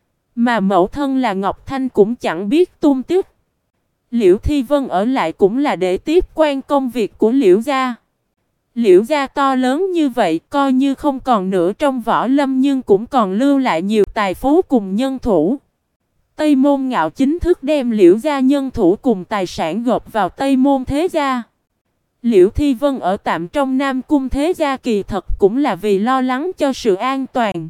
Mà mẫu thân là Ngọc Thanh cũng chẳng biết tung tích. Liễu Thi Vân ở lại cũng là để tiếp quan công việc của Liễu gia. Liễu gia to lớn như vậy coi như không còn nữa trong võ lâm nhưng cũng còn lưu lại nhiều tài phú cùng nhân thủ. Tây Môn Ngạo chính thức đem Liễu gia nhân thủ cùng tài sản gộp vào Tây Môn thế gia. Liễu Thi Vân ở tạm trong Nam Cung thế gia kỳ thật cũng là vì lo lắng cho sự an toàn.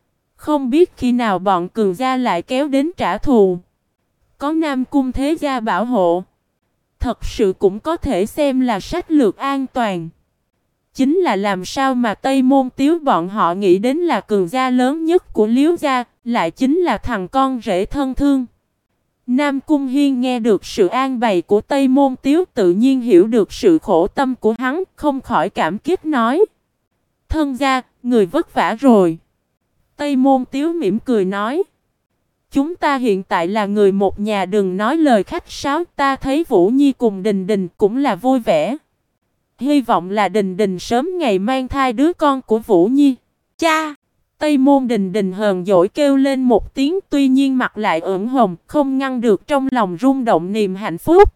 Không biết khi nào bọn cường gia lại kéo đến trả thù. Có Nam Cung thế gia bảo hộ, thật sự cũng có thể xem là sách lược an toàn. Chính là làm sao mà Tây Môn Tiếu bọn họ nghĩ đến là cường gia lớn nhất của Liễu gia, lại chính là thằng con rể thân thương. Nam Cung Hiên nghe được sự an bày của Tây Môn Tiếu tự nhiên hiểu được sự khổ tâm của hắn, không khỏi cảm kích nói. Thân gia, người vất vả rồi. Tây Môn Tiếu mỉm cười nói. Chúng ta hiện tại là người một nhà đừng nói lời khách sáo, ta thấy Vũ Nhi cùng Đình Đình cũng là vui vẻ. Hy vọng là Đình Đình sớm ngày mang thai đứa con của Vũ Nhi. Cha! Tây Môn Đình Đình hờn dỗi kêu lên một tiếng tuy nhiên mặt lại ửng hồng, không ngăn được trong lòng rung động niềm hạnh phúc.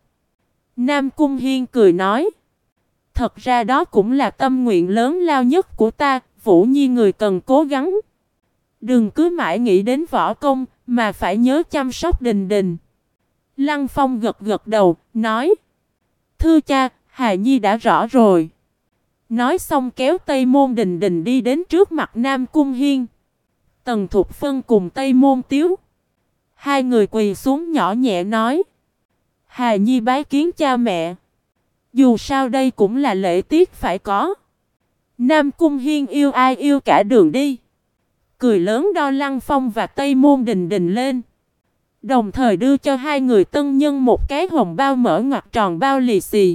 Nam Cung Hiên cười nói. Thật ra đó cũng là tâm nguyện lớn lao nhất của ta, Vũ Nhi người cần cố gắng. Đừng cứ mãi nghĩ đến võ công, mà phải nhớ chăm sóc Đình Đình. Lăng Phong gật gật đầu, nói. Thưa cha, hài nhi đã rõ rồi. Nói xong kéo Tây Môn Đình Đình đi đến trước mặt Nam Cung Hiên. Tần Thục Phân cùng Tây Môn Tiếu. Hai người quỳ xuống nhỏ nhẹ nói. Hài nhi bái kiến cha mẹ. Dù sao đây cũng là lễ tiết phải có. Nam Cung Hiên yêu ai yêu cả đường đi. Cười lớn đo Lăng Phong và Tây Môn Đình Đình lên. Đồng thời đưa cho hai người tân nhân một cái hồng bao mở ngoặc tròn bao lì xì.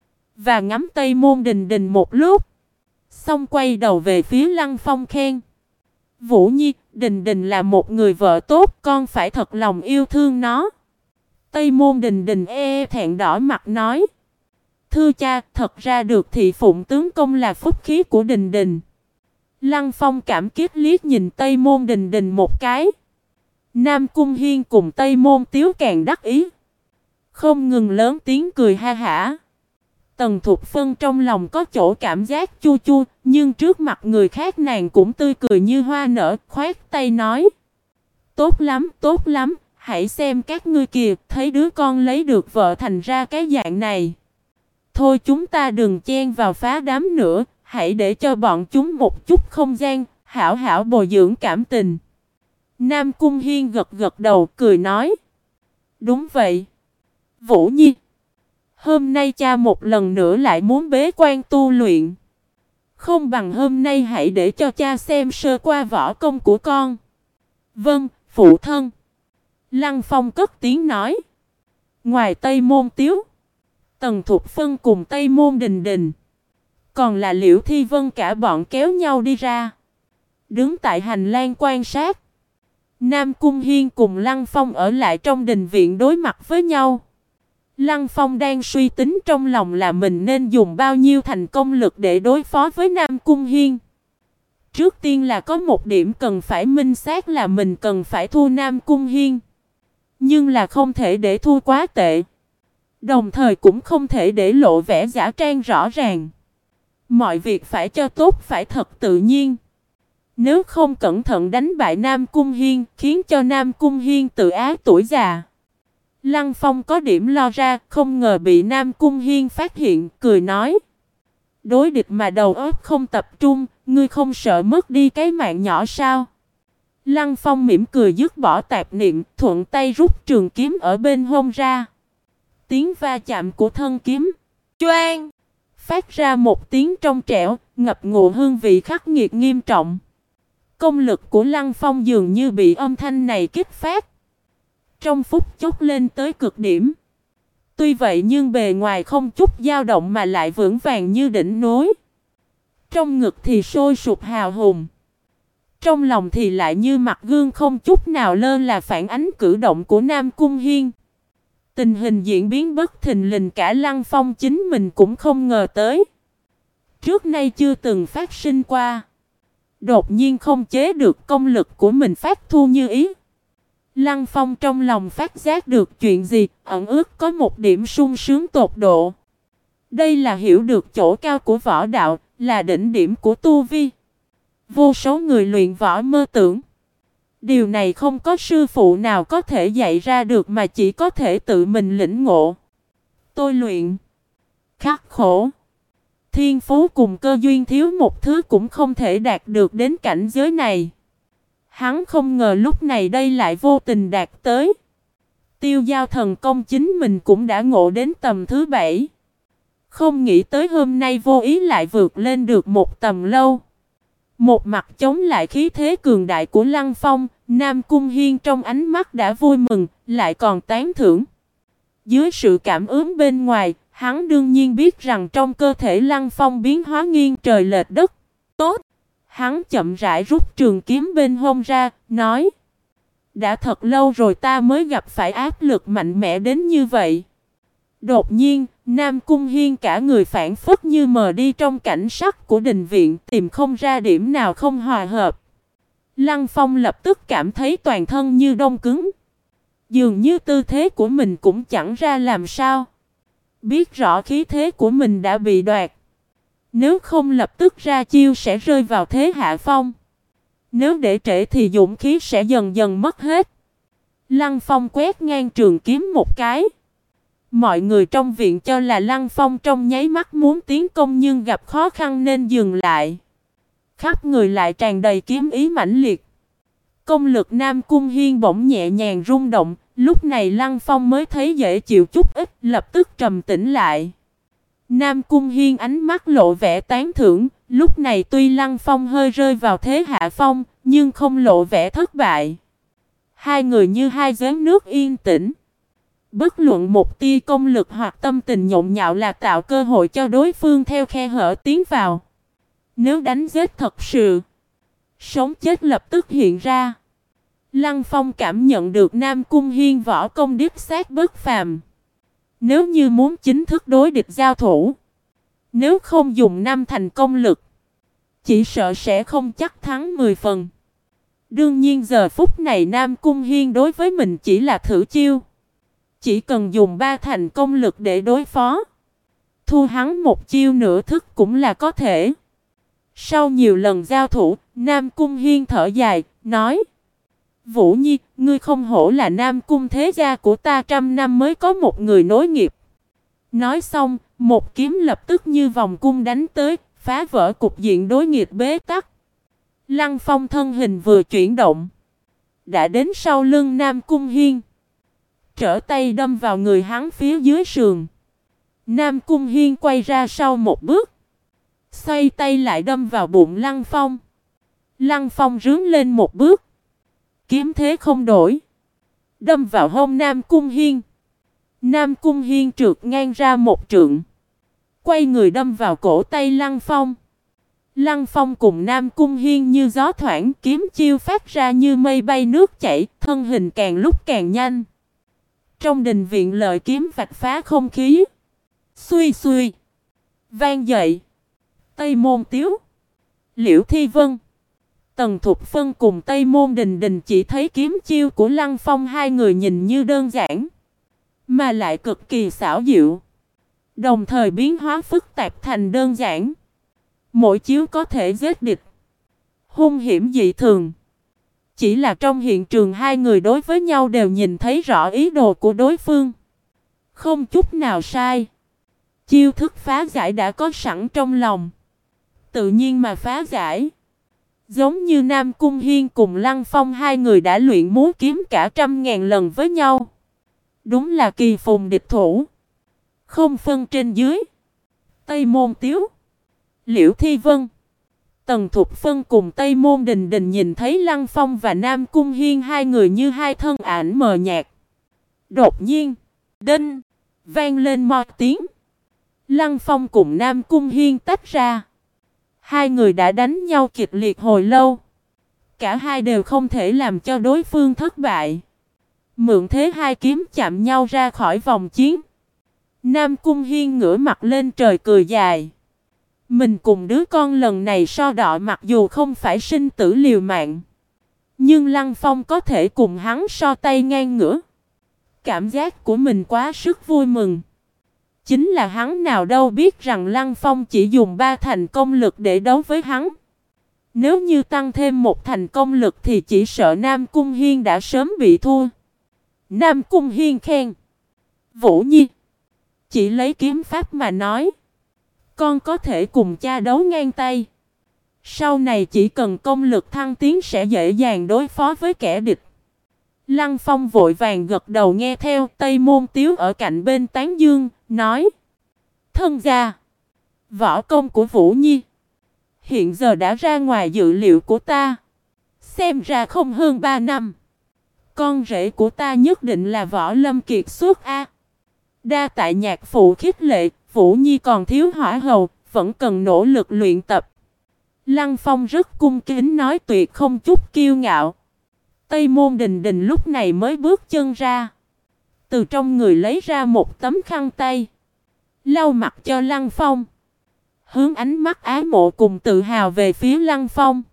Và ngắm Tây Môn Đình Đình một lúc. Xong quay đầu về phía Lăng Phong khen. Vũ Nhi, Đình Đình là một người vợ tốt, con phải thật lòng yêu thương nó. Tây Môn Đình Đình thẹn đỏ mặt nói. Thưa cha, thật ra được thị phụng tướng công là phúc khí của Đình Đình. Lăng Phong cảm kích liếc nhìn Tây Môn Đình Đình một cái. Nam Cung Hiên cùng Tây Môn Tiếu càng đắc ý. Không ngừng lớn tiếng cười ha hả. Tần Thục Phân trong lòng có chỗ cảm giác chua chua, nhưng trước mặt người khác nàng cũng tươi cười như hoa nở, khoát tay nói. Tốt lắm, hãy xem các ngươi kìa, thấy đứa con lấy được vợ thành ra cái dạng này. Thôi chúng ta đừng chen vào phá đám nữa, hãy để cho bọn chúng một chút không gian, hảo hảo bồi dưỡng cảm tình. Nam Cung Hiên gật gật đầu cười nói. Đúng vậy. Vũ Nhi. Hôm nay cha một lần nữa lại muốn bế quan tu luyện. Không bằng hôm nay hãy để cho cha xem sơ qua võ công của con. Vâng, phụ thân. Lăng Phong cất tiếng nói. Ngoài Tây Môn Tiếu, Tần Thục Phân cùng Tây Môn Đình Đình, còn là Liễu Thi Vân cả bọn kéo nhau đi ra. Đứng tại hành lang quan sát. Nam Cung Hiên cùng Lăng Phong ở lại trong đình viện đối mặt với nhau. Lăng Phong đang suy tính trong lòng là mình nên dùng bao nhiêu thành công lực để đối phó với Nam Cung Hiên. Trước tiên là có một điểm cần phải minh xác là mình cần phải thua Nam Cung Hiên. Nhưng là không thể để thua quá tệ. Đồng thời cũng không thể để lộ vẻ giả trang rõ ràng. Mọi việc phải cho tốt phải thật tự nhiên. Nếu không cẩn thận đánh bại Nam Cung Hiên, khiến cho Nam Cung Hiên tự ái tuổi già, Lăng Phong có điểm lo ra, không ngờ bị Nam Cung Hiên phát hiện, cười nói. Đối địch mà đầu óc không tập trung, ngươi không sợ mất đi cái mạng nhỏ sao? Lăng Phong mỉm cười dứt bỏ tạp niệm, thuận tay rút trường kiếm ở bên hông ra. Tiếng va chạm của thân kiếm, choang, phát ra một tiếng trong trẻo, ngập ngụa hương vị khắc nghiệt nghiêm trọng. Công lực của Lăng Phong dường như bị âm thanh này kích phát. Trong phút chốc lên tới cực điểm. Tuy vậy nhưng bề ngoài không chút dao động mà lại vững vàng như đỉnh núi. Trong ngực thì sôi sục hào hùng. Trong lòng thì lại như mặt gương không chút nào lơ là phản ánh cử động của Nam Cung Hiên. Tình hình diễn biến bất thình lình cả Lăng Phong chính mình cũng không ngờ tới. Trước nay chưa từng phát sinh qua. Đột nhiên không chế được công lực của mình phát thu như ý. Lăng Phong trong lòng phát giác được chuyện gì, ẩn ước có một điểm sung sướng tột độ. Đây là hiểu được chỗ cao của võ đạo, là đỉnh điểm của tu vi. Vô số người luyện võ mơ tưởng. Điều này không có sư phụ nào có thể dạy ra được mà chỉ có thể tự mình lĩnh ngộ. Tôi luyện, khắc khổ, thiên phú cùng cơ duyên thiếu một thứ cũng không thể đạt được đến cảnh giới này. Hắn không ngờ lúc này đây lại vô tình đạt tới. Tiêu giao thần công chính mình cũng đã ngộ đến tầm thứ 7. Không nghĩ tới hôm nay vô ý lại vượt lên được một tầm lâu. Một mặt chống lại khí thế cường đại của Lăng Phong, Nam Cung Hiên trong ánh mắt đã vui mừng, lại còn tán thưởng. Dưới sự cảm ứng bên ngoài, hắn đương nhiên biết rằng trong cơ thể Lăng Phong biến hóa nghiêng trời lệch đất. Tốt! Hắn chậm rãi rút trường kiếm bên hông ra, nói. Đã thật lâu rồi ta mới gặp phải áp lực mạnh mẽ đến như vậy. Đột nhiên, Nam Cung Hiên cả người phản phất như mờ đi trong cảnh sắc của đình viện, tìm không ra điểm nào không hòa hợp. Lăng Phong lập tức cảm thấy toàn thân như đông cứng. Dường như tư thế của mình cũng chẳng ra làm sao. Biết rõ khí thế của mình đã bị đoạt. Nếu không lập tức ra chiêu sẽ rơi vào thế hạ phong. Nếu để trễ thì dũng khí sẽ dần dần mất hết. Lăng Phong quét ngang trường kiếm một cái. Mọi người trong viện cho là Lăng Phong trong nháy mắt muốn tiến công nhưng gặp khó khăn nên dừng lại. Khắp người lại tràn đầy kiếm ý mãnh liệt. Công lực Nam Cung Hiên bỗng nhẹ nhàng rung động. Lúc này Lăng Phong mới thấy dễ chịu chút ít, lập tức trầm tĩnh lại. Nam Cung Hiên ánh mắt lộ vẻ tán thưởng, lúc này tuy Lăng Phong hơi rơi vào thế hạ phong, nhưng không lộ vẻ thất bại. Hai người như hai giếng nước yên tĩnh. Bất luận một tia công lực hoặc tâm tình nhộn nhạo là tạo cơ hội cho đối phương theo khe hở tiến vào. Nếu đánh giết thật sự, sống chết lập tức hiện ra. Lăng Phong cảm nhận được Nam Cung Hiên võ công đích xác bất phàm. Nếu như muốn chính thức đối địch giao thủ, nếu không dùng 5 thành công lực, chỉ sợ sẽ không chắc thắng 10 phần. Đương nhiên giờ phút này Nam Cung Hiên đối với mình chỉ là thử chiêu. Chỉ cần dùng 3 thành công lực để đối phó, thu hắn một chiêu nửa thức cũng là có thể. Sau nhiều lần giao thủ, Nam Cung Hiên thở dài, nói. Vũ Nhi, ngươi không hổ là Nam Cung thế gia của ta 100 năm mới có một người nối nghiệp. Nói xong, một kiếm lập tức như vòng cung đánh tới, phá vỡ cục diện đối nghịch bế tắc. Lăng Phong thân hình vừa chuyển động, đã đến sau lưng Nam Cung Hiên. Trở tay đâm vào người hắn phía dưới sườn. Nam Cung Hiên quay ra sau một bước, xoay tay lại đâm vào bụng Lăng Phong. Lăng Phong rướn lên một bước, kiếm thế không đổi, đâm vào hông Nam Cung Hiên. Nam Cung Hiên trượt ngang ra một trượng, quay người đâm vào cổ tay Lăng Phong. Lăng Phong cùng Nam Cung Hiên như gió thoảng, kiếm chiêu phát ra như mây bay nước chảy, thân hình càng lúc càng nhanh. Trong đình viện lợi kiếm vạch phá không khí. Xuy xuy, vang dậy. Tây Môn Tiếu, Liễu Thi Vân, Tần Thục Phân cùng Tây Môn Đình Đình chỉ thấy kiếm chiêu của Lăng Phong hai người nhìn như đơn giản, mà lại cực kỳ xảo diệu, đồng thời biến hóa phức tạp thành đơn giản. Mỗi chiếu có thể giết địch, hung hiểm dị thường. Chỉ là trong hiện trường hai người đối với nhau đều nhìn thấy rõ ý đồ của đối phương. Không chút nào sai. Chiêu thức phá giải đã có sẵn trong lòng. Tự nhiên mà phá giải. Giống như Nam Cung Hiên cùng Lăng Phong hai người đã luyện múa kiếm cả 100.000 lần với nhau. Đúng là kỳ phùng địch thủ. Không phân trên dưới. Tây Môn Tiếu, Liễu Thi Vân, Tần Thục Phân cùng Tây Môn Đình Đình nhìn thấy Lăng Phong và Nam Cung Hiên hai người như hai thân ảnh mờ nhạt. Đột nhiên, đinh, vang lên một tiếng. Lăng Phong cùng Nam Cung Hiên tách ra. Hai người đã đánh nhau kịch liệt hồi lâu. Cả hai đều không thể làm cho đối phương thất bại. Mượn thế hai kiếm chạm nhau ra khỏi vòng chiến. Nam Cung Hiên ngửa mặt lên trời cười dài. Mình cùng đứa con lần này so đọ mặc dù không phải sinh tử liều mạng. Nhưng Lăng Phong có thể cùng hắn so tay ngang ngửa. Cảm giác của mình quá sức vui mừng. Chính là hắn nào đâu biết rằng Lăng Phong chỉ dùng 3 thành công lực để đấu với hắn. Nếu như tăng thêm 1 thành công lực thì chỉ sợ Nam Cung Hiên đã sớm bị thua. Nam Cung Hiên khen: Vũ Nhi, chỉ lấy kiếm pháp mà nói, con có thể cùng cha đấu ngang tay. Sau này chỉ cần công lực thăng tiến sẽ dễ dàng đối phó với kẻ địch. Lăng Phong vội vàng gật đầu nghe theo. Tây Môn Tiếu ở cạnh bên tán dương, nói: Thân gia, võ công của Vũ Nhi hiện giờ đã ra ngoài dự liệu của ta. Xem ra không hơn 3 năm, con rể của ta nhất định là võ lâm kiệt xuất a. Đa tạ nhạc phụ khích lệ, Vũ Nhi còn thiếu hỏa hầu, vẫn cần nỗ lực luyện tập. Lăng Phong rất cung kính nói, tuyệt không chút kiêu ngạo. Tây Môn Đình Đình lúc này mới bước chân ra. Từ trong người lấy ra một tấm khăn tay, lau mặt cho Lăng Phong. Hướng ánh mắt ái mộ cùng tự hào về phía Lăng Phong,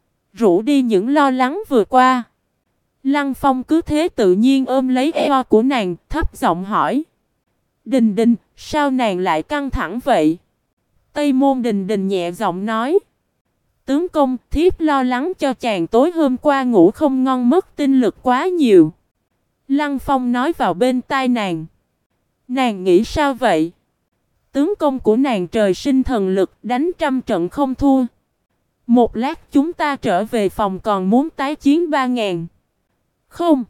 rũ đi những lo lắng vừa qua. Lăng Phong cứ thế tự nhiên ôm lấy eo của nàng, thấp giọng hỏi: Đình Đình, sao nàng lại căng thẳng vậy? Tây Môn Đình Đình nhẹ giọng nói: Tướng công, thiếp lo lắng cho chàng tối hôm qua ngủ không ngon, mất tinh lực quá nhiều. Lăng Phong nói vào bên tai nàng. Nàng nghĩ sao vậy? Tướng công của nàng trời sinh thần lực, đánh 100 trận không thua. Một lát chúng ta trở về phòng còn muốn tái chiến 3.000. Không,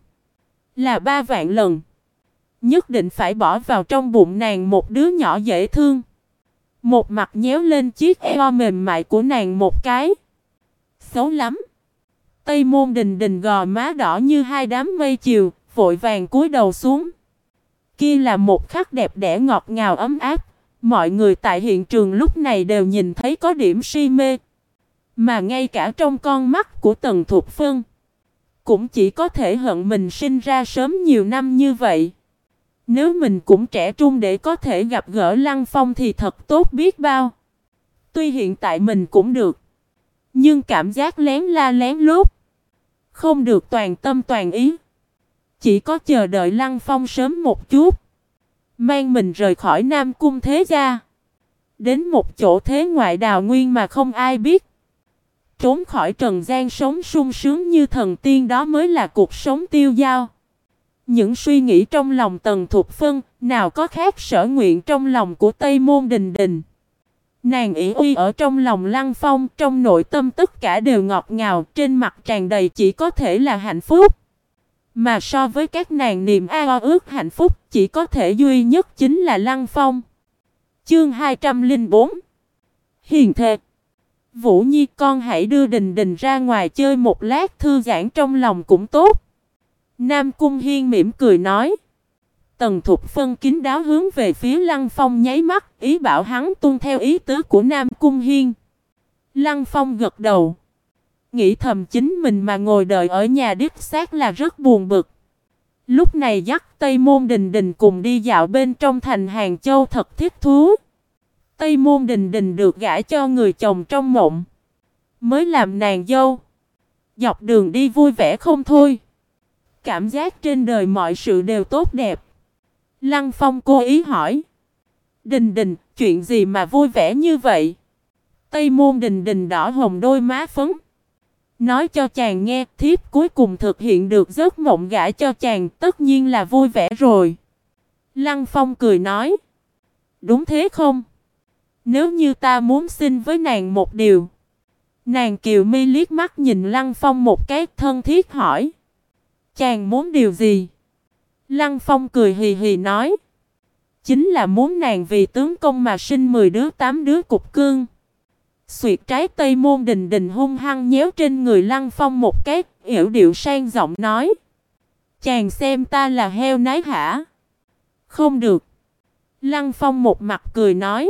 là 3 vạn lần. Nhất định phải bỏ vào trong bụng nàng một đứa nhỏ dễ thương. Một mặt nhéo lên chiếc eo mềm mại của nàng một cái. Xấu lắm. Tây Môn Đình Đình gò má đỏ như hai đám mây chiều, vội vàng cúi đầu xuống. Kia là một khắc đẹp đẽ ngọt ngào ấm áp. Mọi người tại hiện trường lúc này đều nhìn thấy có điểm si mê. Mà ngay cả trong con mắt của Tần Thục Phân, cũng chỉ có thể hận mình sinh ra sớm nhiều năm như vậy. Nếu mình cũng trẻ trung để có thể gặp gỡ Lăng Phong thì thật tốt biết bao. Tuy hiện tại mình cũng được, nhưng cảm giác lén la lén lút, không được toàn tâm toàn ý. Chỉ có chờ đợi Lăng Phong sớm một chút, mang mình rời khỏi Nam Cung thế gia, đến một chỗ thế ngoại đào nguyên mà không ai biết. Trốn khỏi trần gian sống sung sướng như thần tiên, đó mới là cuộc sống tiêu dao. Những suy nghĩ trong lòng Tần Thục Phân nào có khác sở nguyện trong lòng của Tây Môn Đình Đình. Nàng ỷ uy ở trong lòng Lăng Phong, trong nội tâm tất cả đều ngọt ngào, trên mặt tràn đầy chỉ có thể là hạnh phúc. Mà so với các nàng, niềm ao ước hạnh phúc chỉ có thể duy nhất chính là Lăng Phong. Chương 204. Hiền thề. Vũ Nhi, con hãy đưa Đình Đình ra ngoài chơi một lát, thư giãn trong lòng cũng tốt. Nam Cung Hiên mỉm cười nói. Tần Thục Phân kín đáo hướng về phía Lăng Phong nháy mắt, ý bảo hắn tuân theo ý tứ của Nam Cung Hiên. Lăng Phong gật đầu, nghĩ thầm chính mình mà ngồi đợi ở nhà đích xác là rất buồn bực. Lúc này dắt Tây Môn Đình Đình cùng đi dạo bên trong thành Hàng Châu thật thích thú. Tây Môn Đình Đình được gả cho người chồng trong mộng, mới làm nàng dâu. Dọc đường đi vui vẻ không thôi. Cảm giác trên đời mọi sự đều tốt đẹp. Lăng Phong cố ý hỏi: Đình Đình, chuyện gì mà vui vẻ như vậy? Tây Môn Đình Đình đỏ hồng đôi má phấn. Nói cho chàng nghe, thiếp cuối cùng thực hiện được giấc mộng gả cho chàng, tất nhiên là vui vẻ rồi. Lăng Phong cười nói. Đúng thế không? Nếu như ta muốn xin với nàng một điều. Nàng Kiều Mi liếc mắt nhìn Lăng Phong một cái, thân thiết hỏi. Chàng muốn điều gì? Lăng Phong cười hì hì nói. Chính là muốn nàng vì tướng công mà sinh 10 đứa 8 đứa cục cưng. Xuyệt trái Tây Môn Đình Đình hung hăng nhéo trên người Lăng Phong một cái, yểu điệu sang giọng nói. Chàng xem ta là heo nái hả? Không được. Lăng Phong một mặt cười nói.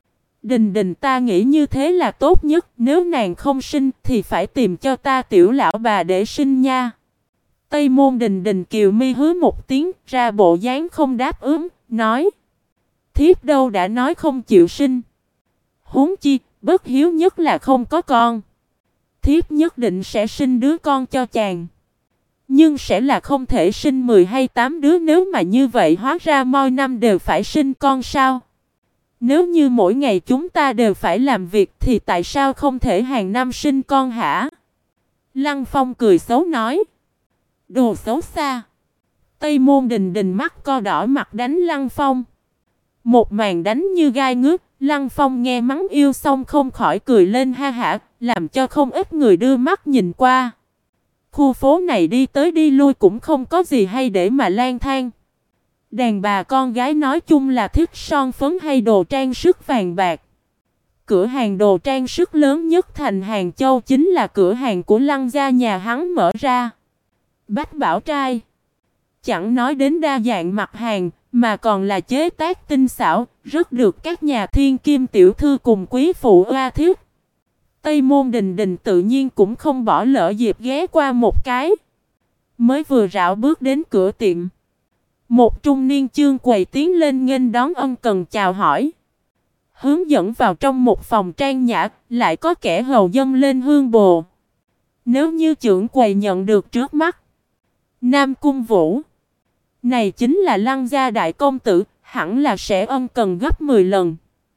Đình Đình, ta nghĩ như thế là tốt nhất, nếu nàng không sinh thì phải tìm cho ta tiểu lão bà để sinh nha. Tây Môn Đình Đình Kiều Mi hứ một tiếng, ra bộ dáng không đáp ứng, nói. Thiếp đâu đã nói không chịu sinh. Huống chi, bất hiếu nhất là không có con. Thiếp nhất định sẽ sinh đứa con cho chàng. Nhưng sẽ là không thể sinh 10 hay 8 đứa, nếu mà như vậy hóa ra mỗi năm đều phải sinh con sao? Nếu như mỗi ngày chúng ta đều phải làm việc thì tại sao không thể hàng năm sinh con hả? Lăng Phong cười xấu nói. Đồ xấu xa. Tây Môn Đình Đình mắt co đỏ mặt đánh Lăng Phong. Một màn đánh như gai ngước, Lăng Phong nghe mắng yêu xong không khỏi cười lên ha hả, làm cho không ít người đưa mắt nhìn qua. Khu phố này đi tới đi lui cũng không có gì hay để mà lang thang. Đàn bà con gái nói chung là thích son phấn hay đồ trang sức vàng bạc. Cửa hàng đồ trang sức lớn nhất thành Hàng Châu chính là cửa hàng của Lăng gia nhà hắn mở ra. Bách Bảo Trai. Chẳng nói đến đa dạng mặt hàng, mà còn là chế tác tinh xảo, rất được các nhà thiên kim tiểu thư cùng quý phụ oa thiết. Tây Môn Đình Đình tự nhiên cũng không bỏ lỡ dịp ghé qua một cái. Mới vừa rảo bước đến cửa tiệm, một trung niên chương quầy tiến lên nghênh đón ân cần chào hỏi. Hướng dẫn vào trong một phòng trang nhã, lại có kẻ hầu dâng lên hương bồ. Nếu như trưởng quầy nhận được trước mắt Nam Cung Vũ, này chính là Lăng gia đại công tử, hẳn là sẽ ân cần gấp 10 lần.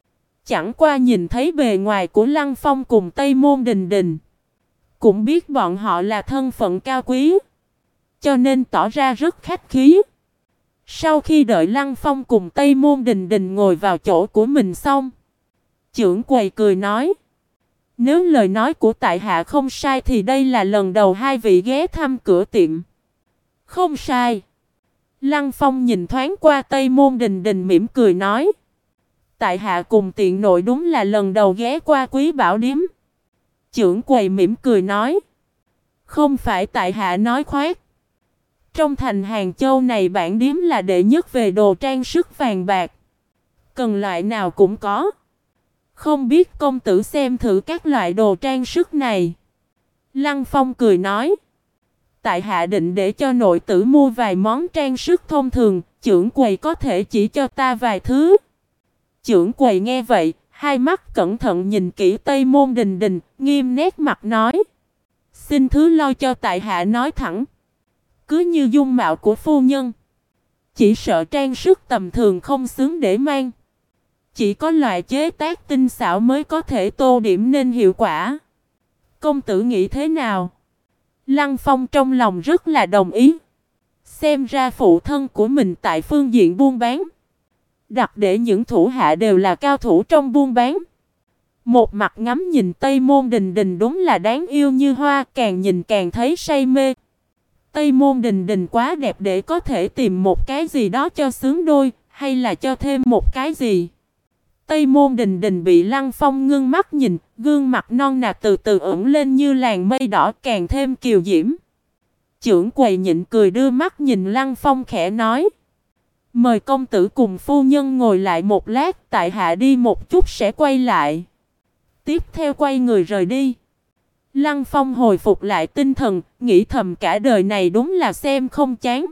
Chẳng qua nhìn thấy bề ngoài của Lăng Phong cùng Tây Môn Đình Đình, cũng biết bọn họ là thân phận cao quý, cho nên tỏ ra rất khách khí. Sau khi đợi Lăng Phong cùng Tây Môn Đình Đình ngồi vào chỗ của mình xong, trưởng quầy cười nói. Nếu lời nói của tại hạ không sai thì đây là lần đầu hai vị ghé thăm cửa tiệm. Không sai. Lăng Phong nhìn thoáng qua Tây Môn Đình Đình mỉm cười nói. Tại hạ cùng tiện nội đúng là lần đầu ghé qua Quý Bảo Điếm. Trưởng quầy mỉm cười nói. Không phải tại hạ nói khoác. Trong thành Hàng Châu này bản điếm là đệ nhất về đồ trang sức vàng bạc. Cần loại nào cũng có. Không biết công tử xem thử các loại đồ trang sức này. Lăng Phong cười nói. Tại hạ định để cho nội tử mua vài món trang sức thông thường, trưởng quầy có thể chỉ cho ta vài thứ. Trưởng quầy nghe vậy, hai mắt cẩn thận nhìn kỹ Tây Môn Đình Đình, nghiêm nét mặt nói. Xin thứ lo cho tại hạ nói thẳng. Cứ như dung mạo của phu nhân, chỉ sợ trang sức tầm thường không xứng để mang. Chỉ có loại chế tác tinh xảo mới có thể tô điểm nên hiệu quả. Công tử nghĩ thế nào? Lăng Phong trong lòng rất là đồng ý. Xem ra phụ thân của mình tại phương diện buôn bán, đặt để những thủ hạ đều là cao thủ trong buôn bán. Một mặt ngắm nhìn Tây Môn Đình Đình đúng là đáng yêu như hoa, càng nhìn càng thấy say mê. Tây Môn Đình Đình quá đẹp để có thể tìm một cái gì đó cho xứng đôi, hay là cho thêm một cái gì. Tây Môn Đình Đình bị Lăng Phong ngưng mắt nhìn, gương mặt non nà từ từ ửng lên như làn mây đỏ, càng thêm kiều diễm. Trưởng quầy nhịn cười đưa mắt nhìn Lăng Phong khẽ nói. Mời công tử cùng phu nhân ngồi lại một lát, tại hạ đi một chút sẽ quay lại. Tiếp theo quay người rời đi. Lăng Phong hồi phục lại tinh thần, nghĩ thầm cả đời này đúng là xem không chán.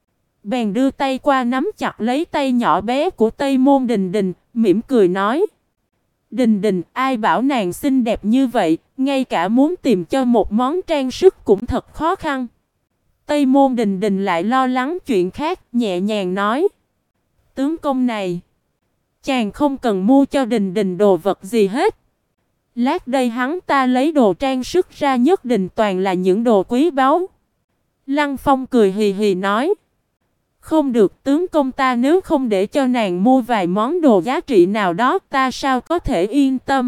Bèn đưa tay qua nắm chặt lấy tay nhỏ bé của Tây Môn Đình Đình, mỉm cười nói. Đình Đình, ai bảo nàng xinh đẹp như vậy, ngay cả muốn tìm cho một món trang sức cũng thật khó khăn. Tây Môn Đình Đình lại lo lắng chuyện khác, nhẹ nhàng nói. Tướng công này, chàng không cần mua cho Đình Đình đồ vật gì hết. Lát đây hắn ta lấy đồ trang sức ra nhất định toàn là những đồ quý báu. Lăng Phong cười hì hì nói. Không được tướng công, ta nếu không để cho nàng mua vài món đồ giá trị nào đó ta sao có thể yên tâm.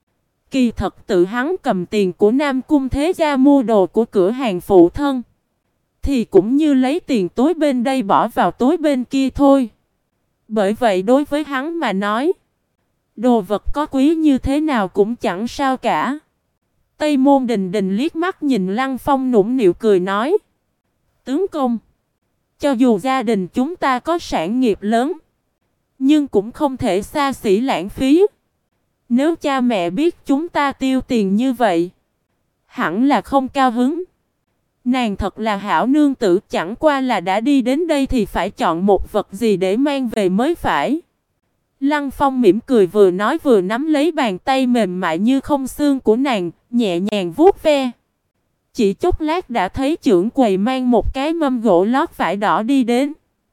Kỳ thật tự hắn cầm tiền của Nam Cung Thế Gia mua đồ của cửa hàng phụ thân, thì cũng như lấy tiền túi bên đây bỏ vào túi bên kia thôi. Bởi vậy đối với hắn mà nói, đồ vật có quý như thế nào cũng chẳng sao cả. Tây Môn Đình Đình liếc mắt nhìn Lăng Phong nũng nịu cười nói. Tướng công, cho dù gia đình chúng ta có sản nghiệp lớn, nhưng cũng không thể xa xỉ lãng phí. Nếu cha mẹ biết chúng ta tiêu tiền như vậy, hẳn là không cao hứng. Nàng thật là hảo nương tử, chẳng qua là đã đi đến đây thì phải chọn một vật gì để mang về mới phải. Lăng Phong mỉm cười vừa nói vừa nắm lấy bàn tay mềm mại như không xương của nàng, nhẹ nhàng vuốt ve. Chỉ chốc lát đã thấy trưởng quầy mang một cái mâm gỗ lót vải đỏ đi đến.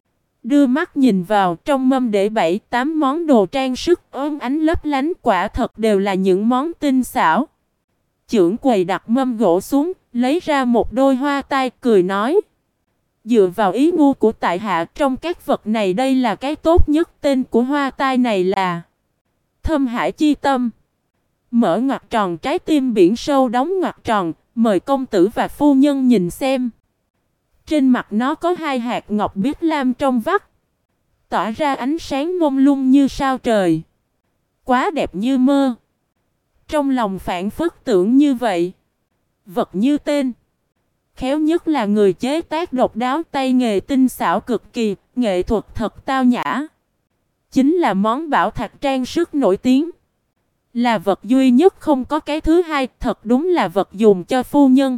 Đưa mắt nhìn vào, trong mâm để 7-8 món đồ trang sức óng ánh lấp lánh, quả thật đều là những món tinh xảo. Trưởng quầy đặt mâm gỗ xuống, lấy ra một đôi hoa tai, cười nói. Dựa vào ý ngu của tại hạ, trong các vật này đây là cái tốt nhất, tên của hoa tai này là Thâm Hải Chi Tâm. Mở ngoặc tròn trái tim biển sâu đóng ngoặc tròn, mời công tử và phu nhân nhìn xem. Trên mặt nó có 2 hạt ngọc biếc lam trong vắt, tỏa ra ánh sáng mông lung như sao trời. Quá đẹp như mơ. Trong lòng phảng phất tưởng như vậy. Vật như tên. Khéo nhất là người chế tác độc đáo, tay nghề tinh xảo cực kỳ, nghệ thuật thật tao nhã. Chính là món bảo thạch trang sức nổi tiếng. Là vật duy nhất không có cái thứ hai, thật đúng là vật dùng cho phu nhân.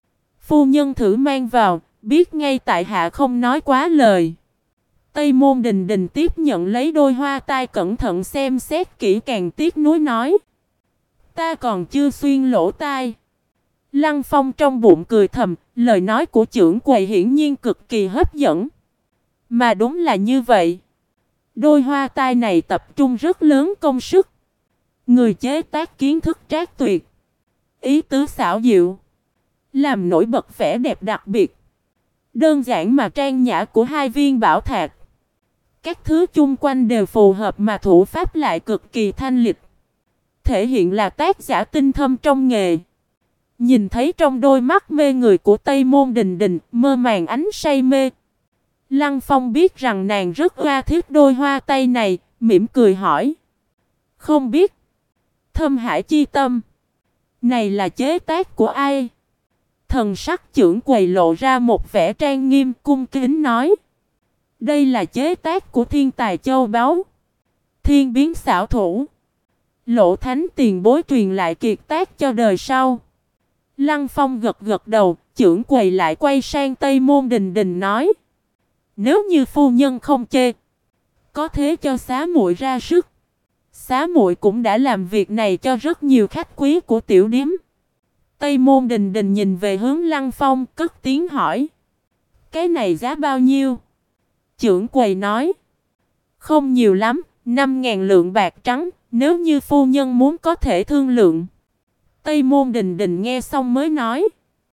Phu nhân thử mang vào, biết ngay tại hạ không nói quá lời. Tây Môn Đình Đình tiếp nhận lấy đôi hoa tai cẩn thận xem xét kỹ càng, tiếc nuối nói. Ta còn chưa xuyên lỗ tai. Lăng Phong trong bụng cười thầm, lời nói của trưởng quầy hiển nhiên cực kỳ hấp dẫn. Mà đúng là như vậy. Đôi hoa tai này tập trung rất lớn công sức. Người chế tác kiến thức trác tuyệt. Ý tứ xảo diệu. Làm nổi bật vẻ đẹp đặc biệt. Đơn giản mà trang nhã của 2 viên bảo thạch. Các thứ chung quanh đều phù hợp mà thủ pháp lại cực kỳ thanh lịch. Thể hiện là tác giả tinh thâm trong nghề. Nhìn thấy trong đôi mắt mê người của Tây Môn Đình Đình, mơ màng ánh say mê. Lăng Phong biết rằng nàng rất oa thiết đôi hoa tay này, mỉm cười hỏi. Không biết. Thâm Hải Chi Tâm này là chế tác của ai? Thần sắc trưởng quầy lộ ra một vẻ trang nghiêm, cung kính nói. Đây là chế tác của thiên tài châu báu, thiên biến xảo thủ. Lộ Thánh tiền bối truyền lại kiệt tác cho đời sau. Lăng Phong gật gật đầu, trưởng quầy lại quay sang Tây Môn Đình Đình nói. Nếu như phu nhân không chê, có thế cho xá muội ra sức. Xá muội cũng đã làm việc này cho rất nhiều khách quý của tiểu điếm. Tây Môn Đình Đình nhìn về hướng Lăng Phong, cất tiếng hỏi. Cái này giá bao nhiêu? Trưởng quầy nói. Không nhiều lắm, 5.000 lượng bạc trắng, nếu như phu nhân muốn có thể thương lượng. Tây Môn Đình Đình nghe xong mới nói.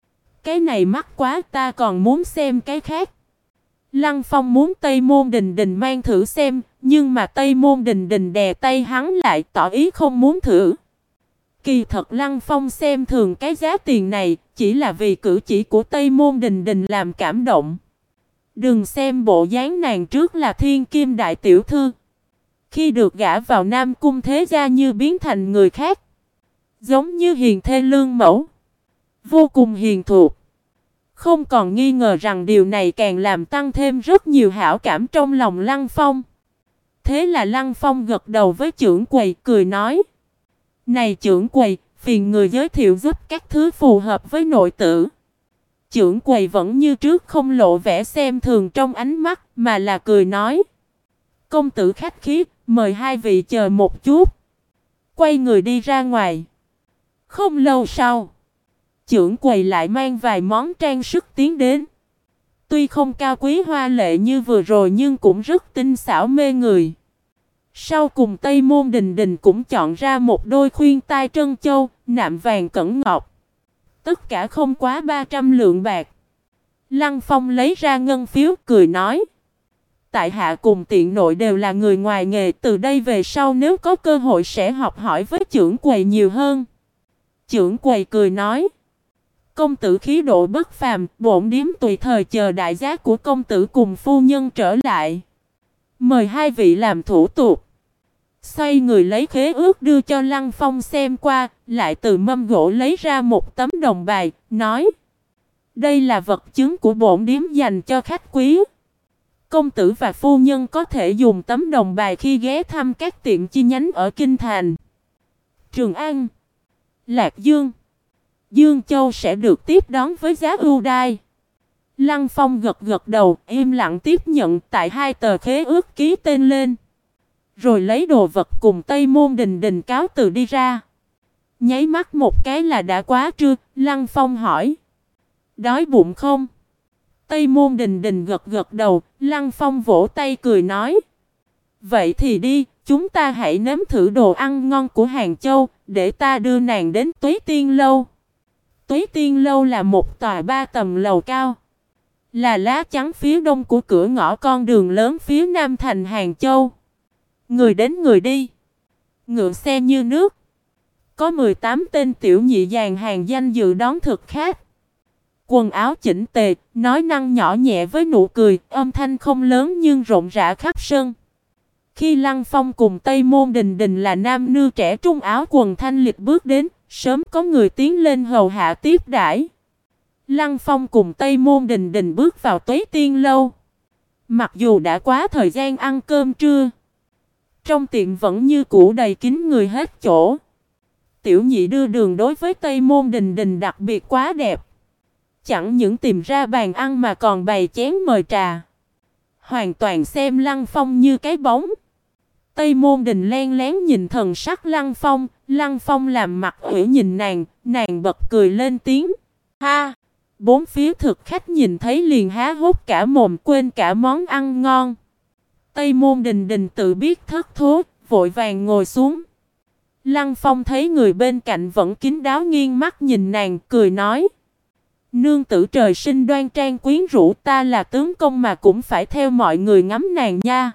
Cái này mắc quá, ta còn muốn xem cái khác. Lăng Phong muốn Tây Môn Đình Đình mang thử xem, nhưng mà Tây Môn Đình Đình đè tay hắn lại, tỏ ý không muốn thử. Kỳ thật Lăng Phong xem thường cái giá tiền này, chỉ là vì cử chỉ của Tây Môn Đình Đình làm cảm động. Đừng xem bộ dáng nàng trước là thiên kim đại tiểu thư, khi được gả vào Nam Cung Thế Gia như biến thành người khác. Giống như hiền thê lương mẫu, vô cùng hiền thục. Không còn nghi ngờ rằng điều này càng làm tăng thêm rất nhiều hảo cảm trong lòng Lăng Phong. Thế là Lăng Phong gật đầu với trưởng quầy, cười nói. Này trưởng quầy, phiền người giới thiệu giúp các thứ phù hợp với nội tử. Trưởng quầy vẫn như trước không lộ vẻ xem thường trong ánh mắt, mà là cười nói. Công tử khách khí, mời 2 vị chờ một chút. Quay người đi ra ngoài. Không lâu sau, trưởng quầy lại mang vài món trang sức tiến đến. Tuy không cao quý hoa lệ như vừa rồi nhưng cũng rất tinh xảo mê người. Sau cùng Tây Môn Đình Đình cũng chọn ra một đôi khuyên tai trân châu, nạm vàng cẩn ngọc. Tất cả không quá 300 lượng bạc. Lăng Phong lấy ra ngân phiếu cười nói. Tại hạ cùng tiện nội đều là người ngoài nghề, từ đây về sau nếu có cơ hội sẽ học hỏi với trưởng quầy nhiều hơn. Trưởng quầy cười nói. Công tử khí độ bất phàm, bổn điếm tùy thời chờ đại giá của công tử cùng phu nhân trở lại. Mời hai vị làm thủ tục. Xoay người lấy khế ước đưa cho Lăng Phong xem qua, lại từ mâm gỗ lấy ra một tấm đồng bài, nói. Đây là vật chứng của bổn điếm dành cho khách quý. Công tử và phu nhân có thể dùng tấm đồng bài khi ghé thăm các tiệm chi nhánh ở Kinh Thành, Trường An, Lạc Dương, Dương Châu sẽ được tiếp đón với giá ưu đãi. Lăng Phong gật gật đầu, im lặng tiếp nhận tại hai tờ khế ước ký tên lên. Rồi lấy đồ vật cùng Tây Môn Đình Đình cáo từ đi ra. Nháy mắt một cái là đã quá trưa, Lăng Phong hỏi. Đói bụng không? Tây Môn Đình Đình gật gật đầu, Lăng Phong vỗ tay cười nói. Vậy thì đi, chúng ta hãy nếm thử đồ ăn ngon của Hàng Châu, để ta đưa nàng đến Tuế Tiên Lâu. Tuế Tiên Lâu là một tòa 3 tầng lầu cao, là lá chắn phía đông của cửa ngõ con đường lớn phía nam thành Hàng Châu. Người đến người đi, ngựa xe như nước. Có 18 tên tiểu nhị dàn hàng danh dự đón thực khách. Quần áo chỉnh tề, nói năng nhỏ nhẹ với nụ cười, âm thanh không lớn nhưng rộn rã khắp sân. Khi Lăng Phong cùng Tây Môn Đình Đình là nam nư trẻ trung áo quần thanh lịch bước đến, sớm có người tiến lên hầu hạ tiếp đãi. Lăng Phong cùng Tây Môn Đình Đình bước vào Tuế Tiên Lâu. Mặc dù đã quá thời gian ăn cơm trưa, trong tiệm vẫn như cũ đầy kín người hết chỗ. Tiểu nhị đưa đường đối với Tây Môn Đình Đình đặc biệt quá đẹp. Chẳng những tìm ra bàn ăn mà còn bày chén mời trà. Hoàn toàn xem Lăng Phong như cái bóng. Tây Môn Đình len lén nhìn thần sắc Lăng Phong làm mặt ủy nhìn nàng bật cười lên tiếng. Ha! Bốn phía thực khách nhìn thấy liền há hốc cả mồm quên cả món ăn ngon. Tây Môn Đình Đình tự biết thất thố, vội vàng ngồi xuống. Lăng Phong thấy người bên cạnh vẫn kín đáo nghiêng mắt nhìn nàng, cười nói. Nương tử trời sinh đoan trang quyến rũ, ta là tướng công mà cũng phải theo mọi người ngắm nàng nha.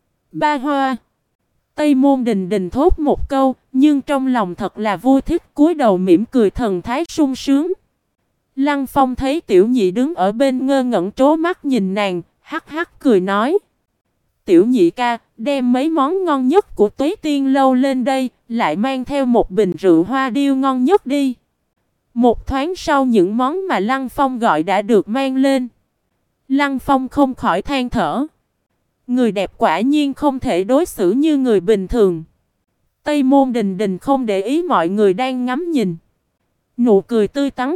Ba Hoa. Tây Môn Đình Đình thốt một câu, nhưng trong lòng thật là vui thích, cúi đầu mỉm cười thần thái sung sướng. Lăng Phong thấy tiểu nhị đứng ở bên ngơ ngẩn trố mắt nhìn nàng, hắc hắc cười nói. Tiểu nhị ca, đem mấy món ngon nhất của Tuế Tiên Lâu lên đây, lại mang theo một bình rượu hoa điêu ngon nhất đi. Một thoáng sau những món mà Lăng Phong gọi đã được mang lên. Lăng Phong không khỏi than thở. Người đẹp quả nhiên không thể đối xử như người bình thường. Tây Môn Đình Đình không để ý mọi người đang ngắm nhìn. Nụ cười tươi tắn,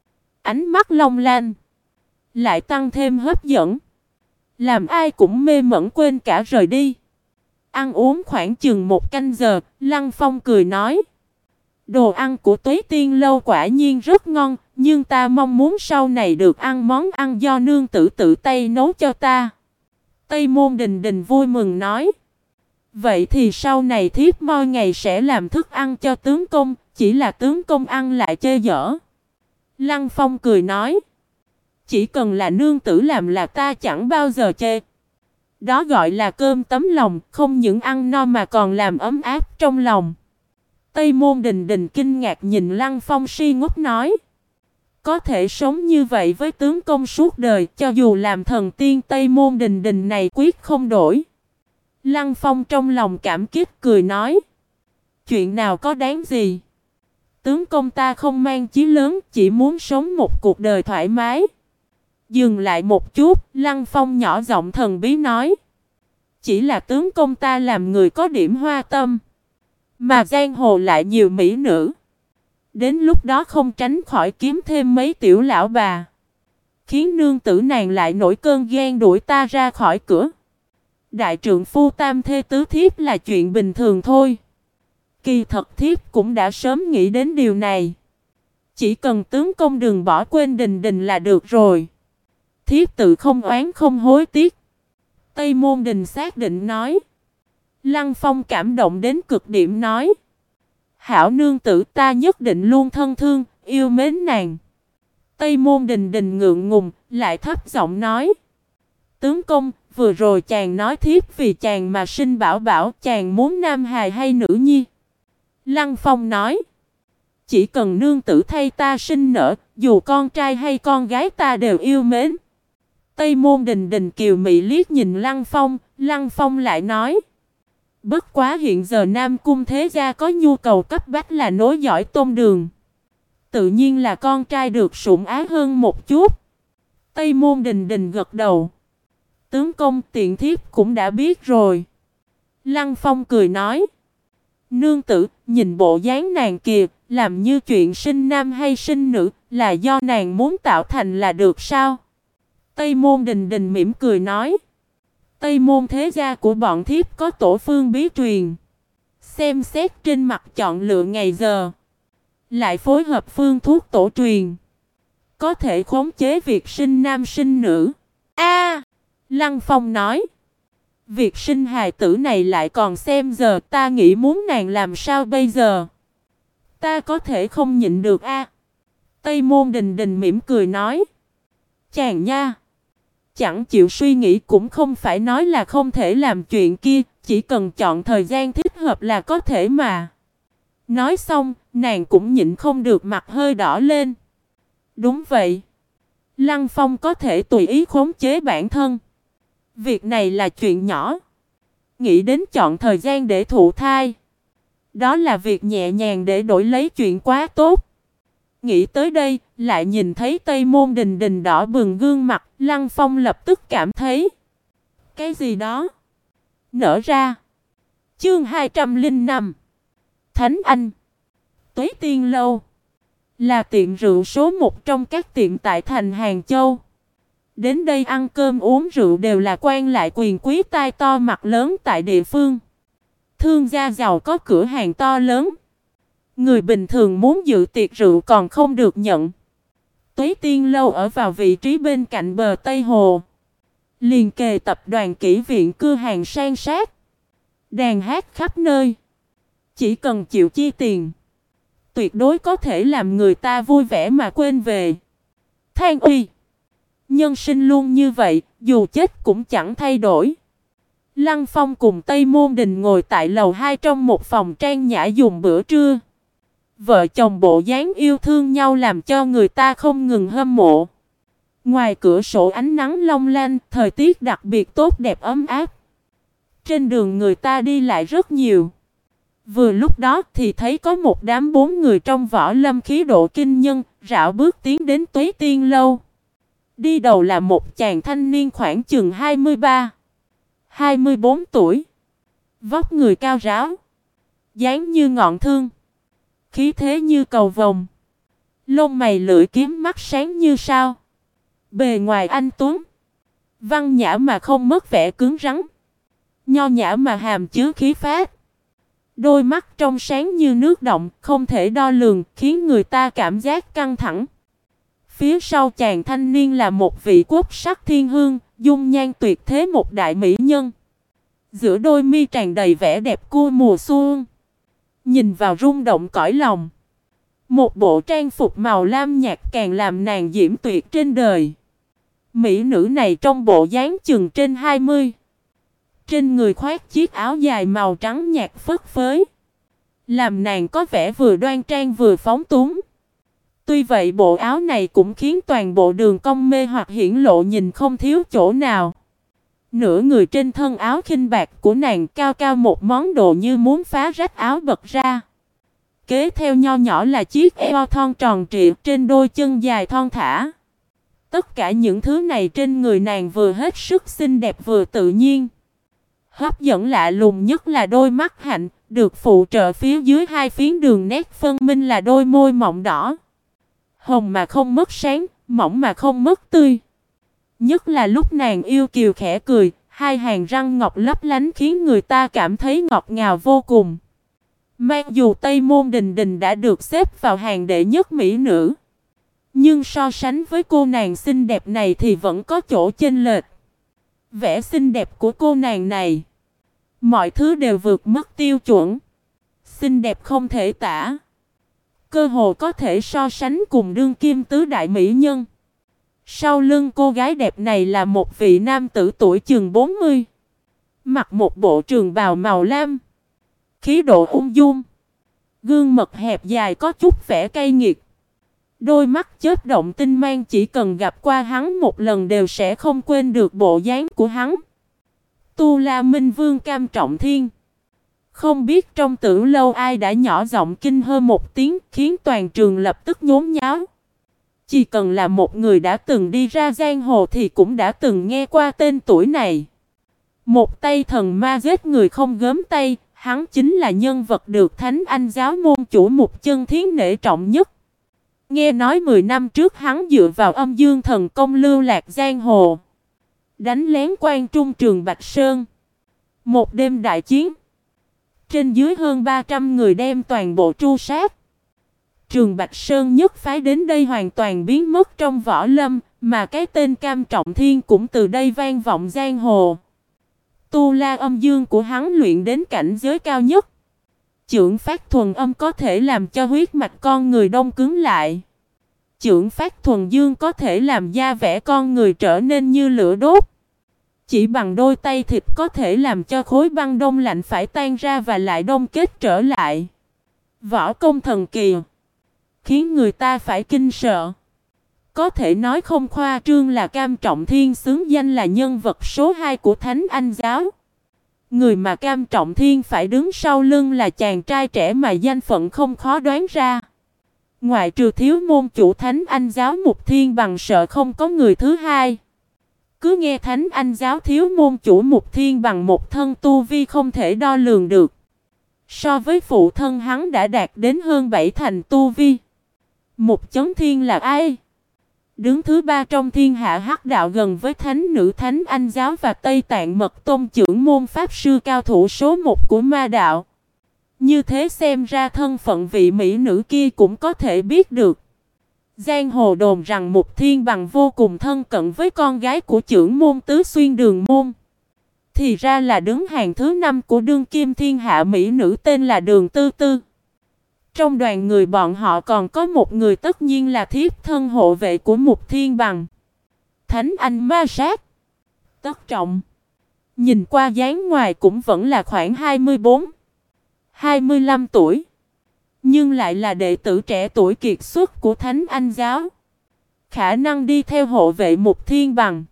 ánh mắt long lanh, lại tăng thêm hấp dẫn, làm ai cũng mê mẩn quên cả rời đi. Ăn uống khoảng chừng 1 canh giờ, Lăng Phong cười nói. Đồ ăn của Tuế Tiên Lâu quả nhiên rất ngon, nhưng ta mong muốn sau này được ăn món ăn do nương tử tự tay nấu cho ta. Tây Môn Đình Đình vui mừng nói. Vậy thì sau này thiếp mỗi ngày sẽ làm thức ăn cho tướng công, chỉ là tướng công ăn lại chê dở. Lăng Phong cười nói. Chỉ cần là nương tử làm là ta chẳng bao giờ chê. Đó gọi là cơm tấm lòng, không những ăn no mà còn làm ấm áp trong lòng. Tây Môn Đình Đình kinh ngạc nhìn Lăng Phong si ngốc nói. Có thể sống như vậy với tướng công suốt đời, cho dù làm thần tiên Tây Môn Đình Đình này quyết không đổi. Lăng Phong trong lòng cảm kích cười nói. Chuyện nào có đáng gì. Tướng công ta không mang chí lớn, chỉ muốn sống một cuộc đời thoải mái. Dừng lại một chút, Lăng Phong nhỏ giọng thần bí nói. Chỉ là tướng công ta làm người có điểm hoa tâm, mà giang hồ lại nhiều mỹ nữ. Đến lúc đó không tránh khỏi kiếm thêm mấy tiểu lão bà, khiến nương tử nàng lại nổi cơn ghen đuổi ta ra khỏi cửa. Đại trượng phu tam thê tứ thiếp là chuyện bình thường thôi. Kỳ thật thiếp cũng đã sớm nghĩ đến điều này. Chỉ cần tướng công đừng bỏ quên Đình Đình là được rồi. Thiếp tự không oán không hối tiếc. Tây Môn Đình xác định nói. Lăng Phong cảm động đến cực điểm nói. Hảo nương tử, ta nhất định luôn thân thương, yêu mến nàng. Tây Môn Đình Đình ngượng ngùng, lại thấp giọng nói. Tướng công, vừa rồi chàng nói thiếp vì chàng mà sinh bảo bảo, chàng muốn nam hài hay nữ nhi? Lăng Phong nói. Chỉ cần nương tử thay ta sinh nở, dù con trai hay con gái ta đều yêu mến. Tây Môn Đình Đình kiều mị liếc nhìn Lăng Phong lại nói. Bất quá hiện giờ Nam Cung thế gia có nhu cầu cấp bách là nối dõi Tôn Đường. Tự nhiên là con trai được sủng ái hơn một chút. Tây Môn Đình Đình gật đầu. Tướng công, tiện thiếp cũng đã biết rồi. Lăng Phong cười nói. Nương tử, nhìn bộ dáng nàng kìa, làm như chuyện sinh nam hay sinh nữ, là do nàng muốn tạo thành là được sao? Tây Môn Đình Đình mỉm cười nói. Tây Môn thế gia của bọn thiếp có tổ phương bí truyền. Xem xét trên mặt chọn lựa ngày giờ. Lại phối hợp phương thuốc tổ truyền. Có thể khống chế việc sinh nam sinh nữ. A, Lăng Phong nói. Việc sinh hài tử này lại còn xem giờ, ta nghĩ muốn nàng làm sao bây giờ? Ta có thể không nhịn được a. Tây Môn Đình Đình mỉm cười nói. Chàng nha. Chẳng chịu suy nghĩ cũng không phải nói là không thể làm chuyện kia, chỉ cần chọn thời gian thích hợp là có thể mà. Nói xong, nàng cũng nhịn không được mặt hơi đỏ lên. Đúng vậy. Lăng Phong có thể tùy ý khống chế bản thân. Việc này là chuyện nhỏ. Nghĩ đến chọn thời gian để thụ thai. Đó là việc nhẹ nhàng để đổi lấy chuyện quá tốt. Nghĩ tới đây, lại nhìn thấy Tây Môn Đình Đình đỏ bừng gương mặt, Lăng Phong lập tức cảm thấy cái gì đó nở ra. Chương 205 Thánh Anh. Tuế Tiên Lâu là tiệm rượu số 1 trong các tiệm tại thành Hàng Châu. Đến đây ăn cơm uống rượu đều là quan lại quyền quý tai to mặt lớn tại địa phương. Thương gia giàu có cửa hàng to lớn. Người bình thường muốn dự tiệc rượu còn không được nhận. Tuế Tiên Lâu ở vào vị trí bên cạnh bờ Tây Hồ. Liền kề tập đoàn Kỷ Viện cư hàng sang sát. Đàn hát khắp nơi. Chỉ cần chịu chi tiền, tuyệt đối có thể làm người ta vui vẻ mà quên về. Than uy. Nhân sinh luôn như vậy, dù chết cũng chẳng thay đổi. Lăng Phong cùng Tây Môn Đình ngồi tại lầu 2 trong một phòng trang nhã dùng bữa trưa. Vợ chồng bộ dáng yêu thương nhau làm cho người ta không ngừng hâm mộ. Ngoài cửa sổ ánh nắng long lanh, thời tiết đặc biệt tốt đẹp ấm áp. Trên đường người ta đi lại rất nhiều. Vừa lúc đó thì thấy có một đám 4 người trong võ lâm khí độ kinh nhân, rảo bước tiến đến Tuế Tiên Lâu. Đi đầu là một chàng thanh niên khoảng chừng 23-24 tuổi. Vóc người cao ráo, dáng như ngọn thương, khí thế như cầu vồng. Lông mày lưỡi kiếm, mắt sáng như sao. Bề ngoài anh tuấn, văn nhã mà không mất vẻ cứng rắn, nho nhã mà hàm chứa khí phách. Đôi mắt trong sáng như nước động, không thể đo lường, khiến người ta cảm giác căng thẳng. Phía sau chàng thanh niên là một vị quốc sắc thiên hương, dung nhan tuyệt thế một đại mỹ nhân. Giữa đôi mi tràn đầy vẻ đẹp của mùa xuân. Nhìn vào rung động cõi lòng. Một bộ trang phục màu lam nhạt càng làm nàng diễm tuyệt trên đời. Mỹ nữ này trong bộ dáng chừng trên 20. Trên người khoác chiếc áo dài màu trắng nhạt phất phới, làm nàng có vẻ vừa đoan trang vừa phóng túng. Tuy vậy bộ áo này cũng khiến toàn bộ đường cong mê hoặc hiển lộ, nhìn không thiếu chỗ nào. Nửa người trên thân áo khinh bạc của nàng cao cao một món đồ như muốn phá rách áo bật ra. Kế theo nho nhỏ là chiếc eo thon tròn trịa trên đôi chân dài thon thả. Tất cả những thứ này trên người nàng vừa hết sức xinh đẹp vừa tự nhiên. Hấp dẫn lạ lùng nhất là đôi mắt hạnh, được phụ trợ phía dưới hai phiến đường nét phân minh là đôi môi mọng đỏ. Hồng mà không mất sáng, mỏng mà không mất tươi. Nhất là lúc nàng yêu kiều khẽ cười, hai hàng răng ngọc lấp lánh khiến người ta cảm thấy ngọt ngào vô cùng. Mặc dù Tây Môn Đình Đình đã được xếp vào hàng đệ nhất mỹ nữ, nhưng so sánh với cô nàng xinh đẹp này thì vẫn có chỗ chênh lệch. Vẻ xinh đẹp của cô nàng này Mọi thứ đều vượt mức tiêu chuẩn. Xinh đẹp không thể tả. Cơ hồ có thể so sánh cùng đương kim tứ đại mỹ nhân. Sau lưng cô gái đẹp này là một vị nam tử tuổi chừng 40. Mặc một bộ trường bào màu lam. Khí độ ung dung. Gương mật hẹp dài có chút vẻ cay nghiệt. Đôi mắt chớp động tinh mang, chỉ cần gặp qua hắn một lần đều sẽ không quên được bộ dáng của hắn. Tu La Minh Vương Cam Trọng Thiên. Không biết trong Tử Lâu ai đã nhỏ giọng kinh hô một tiếng, khiến toàn trường lập tức nhốn nháo. Chỉ cần là một người đã từng đi ra giang hồ thì cũng đã từng nghe qua tên tuổi này. Một tay thần ma giết người không gớm tay, hắn chính là nhân vật được Thánh Anh giáo môn chủ Mục Chân Thiến nể trọng nhất. Nghe nói 10 năm trước hắn dựa vào âm dương thần công lưu lạc giang hồ, đánh lén quan trung Trường Bạch Sơn. Một đêm đại chiến, trên dưới hơn 300 người đem toàn bộ tru sát. Trường Bạch Sơn nhất phái đến đây hoàn toàn biến mất trong võ lâm, mà cái tên Cam Trọng Thiên cũng từ đây vang vọng giang hồ. Tu La âm dương của hắn luyện đến cảnh giới cao nhất. Chưởng Phát Thuần Âm có thể làm cho huyết mạch con người đông cứng lại. Chưởng Phát Thuần Dương có thể làm da vẻ con người trở nên như lửa đốt. Chỉ bằng đôi tay thịt có thể làm cho khối băng đông lạnh phải tan ra và lại đông kết trở lại. Võ công thần kỳ, khiến người ta phải kinh sợ. Có thể nói không khoa trương là Cam Trọng Thiên xứng danh là nhân vật số 2 của Thánh Anh giáo. Người mà Cam Trọng Thiên phải đứng sau lưng là chàng trai trẻ mà danh phận không khó đoán ra. Ngoại trừ thiếu môn chủ Thánh Anh giáo Mục Thiên Bằng, sợ không có người thứ hai. Cứ nghe Thánh Anh giáo thiếu môn chủ Mục Thiên Bằng một thân tu vi không thể đo lường được. So với phụ thân hắn đã đạt đến hơn 7 thành tu vi. Mục Chấn Thiên là ai? Đứng thứ 3 trong thiên hạ hắc đạo, gần với thánh nữ Thánh Anh giáo và Tây Tạng Mật Tôn trưởng môn pháp sư cao thủ số 1 của ma đạo. Như thế xem ra thân phận vị mỹ nữ kia cũng có thể biết được. Giang hồ đồn rằng Mục Thiên Bằng vô cùng thân cận với con gái của trưởng môn Tứ Xuyên Đường Môn. Thì ra là đứng hàng thứ 5 của đương kim thiên hạ mỹ nữ tên là Đường Tư Tư. Trong đoàn người bọn họ còn có một người tất nhiên là thiếp thân hộ vệ của Mục Thiên Bằng, Thánh Anh Ma Sát Tất Trọng. Nhìn qua dáng ngoài cũng vẫn là khoảng 24-25 tuổi, nhưng lại là đệ tử trẻ tuổi kiệt xuất của Thánh Anh giáo. Khả năng đi theo hộ vệ Mục Thiên Bằng,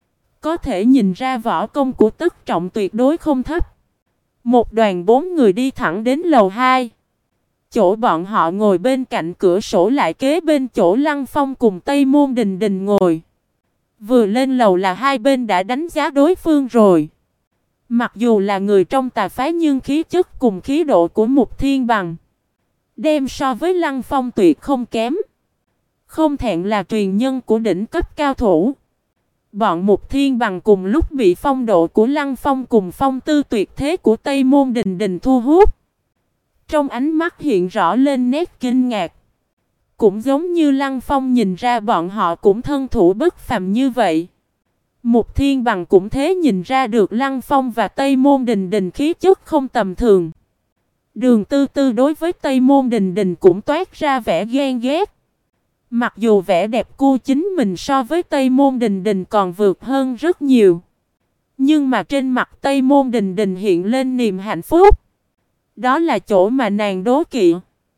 có thể nhìn ra võ công của Tất Trọng tuyệt đối không thấp. Một đoàn 4 người đi thẳng đến lầu 2. Chỗ bọn họ ngồi bên cạnh cửa sổ lại kế bên chỗ Lăng Phong cùng Tây Môn Đình Đình ngồi. Vừa lên lầu là hai bên đã đánh giá đối phương rồi. Mặc dù là người trong tà phái nhưng khí chất cùng khí độ của Mục Thiên Bằng đem so với Lăng Phong tuyệt không kém. Không thẹn là truyền nhân của đỉnh cấp cao thủ. Bọn Mục Thiên Bằng cùng lúc bị phong độ của Lăng Phong cùng phong tư tuyệt thế của Tây Môn Đình Đình thu hút. Trong ánh mắt hiện rõ lên nét kinh ngạc. Cũng giống như Lăng Phong nhìn ra bọn họ cũng thân thủ bất phàm như vậy. Mục Thiên Bằng cũng thế nhìn ra được Lăng Phong và Tây Môn Đình Đình khí chất không tầm thường. Đường Tư Tư đối với Tây Môn Đình Đình cũng toát ra vẻ ghen ghét. Mặc dù vẻ đẹp của chính mình so với Tây Môn Đình Đình còn vượt hơn rất nhiều, nhưng mà trên mặt Tây Môn Đình Đình hiện lên niềm hạnh phúc. Đó là chỗ mà nàng đố kỵ.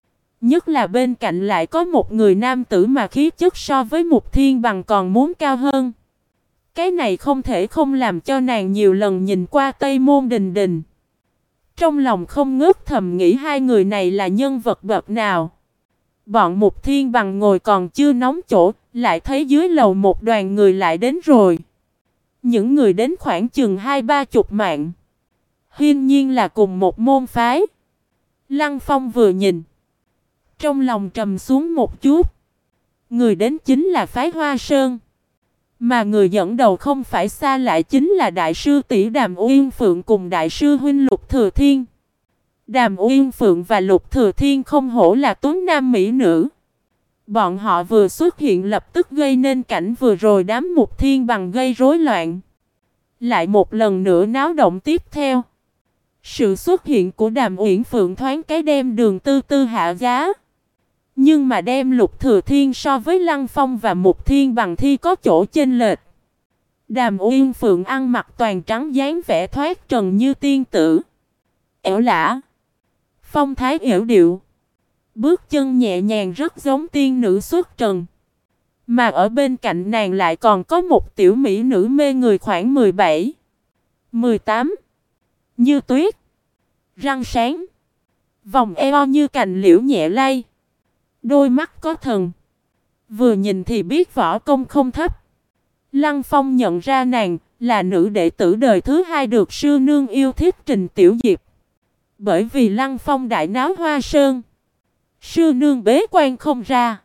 Nhất là bên cạnh lại có một người nam tử mà khí chất so với Mục Thiên Bằng còn muốn cao hơn. Cái này không thể không làm cho nàng nhiều lần nhìn qua Tây Môn Đình Đình. Trong lòng không ngớt thầm nghĩ hai người này là nhân vật bậc nào. Bọn Mục Thiên Bằng ngồi còn chưa nóng chỗ, lại thấy dưới lầu một đoàn người lại đến rồi. Những người đến khoảng chừng 20-30 mạng. Hiển nhiên là cùng một môn phái. Lăng Phong vừa nhìn, trong lòng trầm xuống một chút. Người đến chính là phái Hoa Sơn. Mà người dẫn đầu không phải xa lại chính là Đại sư tỷ Đàm Uyên Phượng cùng Đại sư huynh Lục Thừa Thiên. Đàm Uyên Phượng và Lục Thừa Thiên không hổ là tuấn nam mỹ nữ. Bọn họ vừa xuất hiện lập tức gây nên cảnh vừa rồi đám Mục Thiên Bằng gây rối loạn. Lại một lần nữa náo động tiếp theo. Sự xuất hiện của Đàm Uyển Phượng thoáng cái đem Đường Tư Tư hạ giá. Nhưng mà đem Lục Thừa Thiên so với Lăng Phong và Mục Thiên Bằng thì có chỗ chênh lệch. Đàm Uyển Phượng ăn mặc toàn trắng dáng vẻ thoát trần như tiên tử. Ẻo lả, phong thái yểu điệu, bước chân nhẹ nhàng rất giống tiên nữ xuất trần. Mà ở bên cạnh nàng lại còn có một tiểu mỹ nữ mê người khoảng 17, 18, như tuyết, răng sáng, vòng eo như cành liễu nhẹ lay, đôi mắt có thần, vừa nhìn thì biết võ công không thấp. Lăng Phong nhận ra nàng là nữ đệ tử đời thứ hai được sư nương yêu thích Trình Tiểu Diệp. Bởi vì Lăng Phong đại náo Hoa Sơn, sư nương bế quan không ra,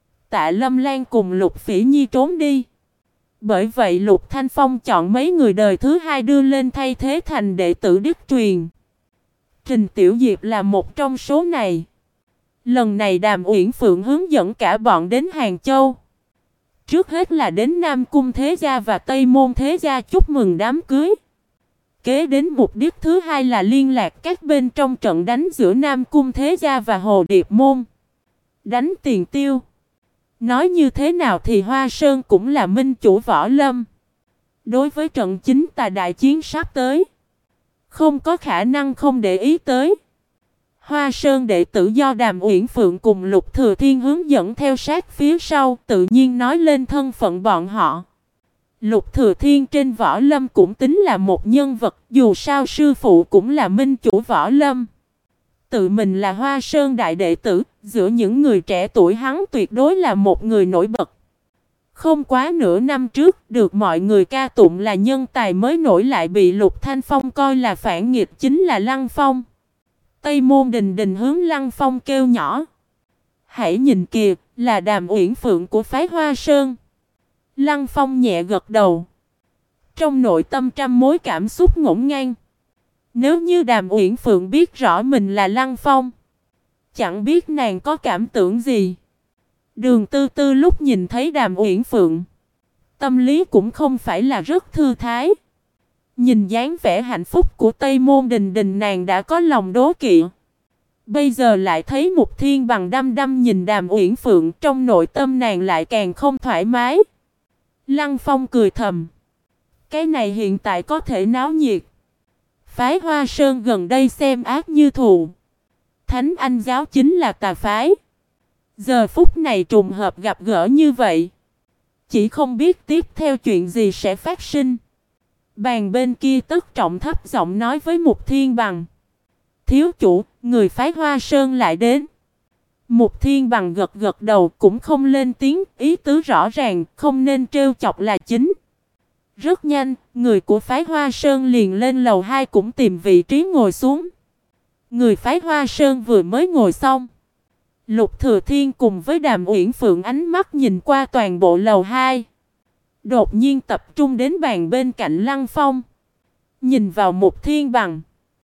Tạ Lâm Lan cùng Lục Phỉ Nhi trốn đi. Bởi vậy Lục Thanh Phong chọn mấy người đời thứ hai đưa lên thay thế thành đệ tử đích truyền. Trình Tiểu Diệp là một trong số này. Lần này Đàm Uyển Phượng hướng dẫn cả bọn đến Hàng Châu. Trước hết là đến Nam Cung Thế Gia và Tây Môn Thế Gia chúc mừng đám cưới. Kế đến mục đích thứ hai là liên lạc các bên trong trận đánh giữa Nam Cung Thế Gia và Hồ Điệp Môn. Đánh tiền tiêu. Nói như thế nào thì Hoa Sơn cũng là minh chủ võ lâm. Đối với trận chính tà đại chiến sắp tới, không có khả năng không để ý tới. Hoa Sơn đệ tử do Đàm Uyển Phượng cùng Lục Thừa Thiên hướng dẫn theo sát phía sau, tự nhiên nói lên thân phận bọn họ. Lục Thừa Thiên trên võ lâm cũng tính là một nhân vật, dù sao sư phụ cũng là minh chủ võ lâm. Tự mình là Hoa Sơn đại đệ tử, giữa những người trẻ tuổi hắn tuyệt đối là một người nổi bật. Không quá nửa năm trước, được mọi người ca tụng là nhân tài mới nổi lại bị Lục Thanh Phong coi là phản nghịch chính là Lăng Phong. Tây Môn Đình Đình hướng Lăng Phong kêu nhỏ. Hãy nhìn kìa, là Đàm Uyển Phượng của phái Hoa Sơn. Lăng Phong nhẹ gật đầu. Trong nội tâm trăm mối cảm xúc ngổn ngang. Nếu như Đàm Uyển Phượng biết rõ mình là Lăng Phong, chẳng biết nàng có cảm tưởng gì. Đường Tư Tư lúc nhìn thấy Đàm Uyển Phượng, tâm lý cũng không phải là rất thư thái. Nhìn dáng vẻ hạnh phúc của Tây Môn Đình Đình, nàng đã có lòng đố kỵ. Bây giờ lại thấy Mục Thiên Bằng đăm đăm nhìn Đàm Uyển Phượng, trong nội tâm nàng lại càng không thoải mái. Lăng Phong cười thầm. Cái này hiện tại có thể náo nhiệt. Phái Hoa Sơn gần đây xem ác như thù. Thánh Anh giáo chính là tà phái. Giờ phút này trùng hợp gặp gỡ như vậy. Chỉ không biết tiếp theo chuyện gì sẽ phát sinh. Bàn bên kia Tất Trọng thấp giọng nói với Mục Thiên Bằng. Thiếu chủ, người phái Hoa Sơn lại đến. Mục Thiên Bằng gật gật đầu cũng không lên tiếng, ý tứ rõ ràng, không nên trêu chọc là chính. Rất nhanh, người của phái Hoa Sơn liền lên lầu 2 cũng tìm vị trí ngồi xuống. Người phái Hoa Sơn vừa mới ngồi xong, Lục Thừa Thiên cùng với Đàm Uyển Phượng ánh mắt nhìn qua toàn bộ lầu 2. Đột nhiên tập trung đến bàn bên cạnh Lăng Phong. Nhìn vào Mục Thiên Bằng,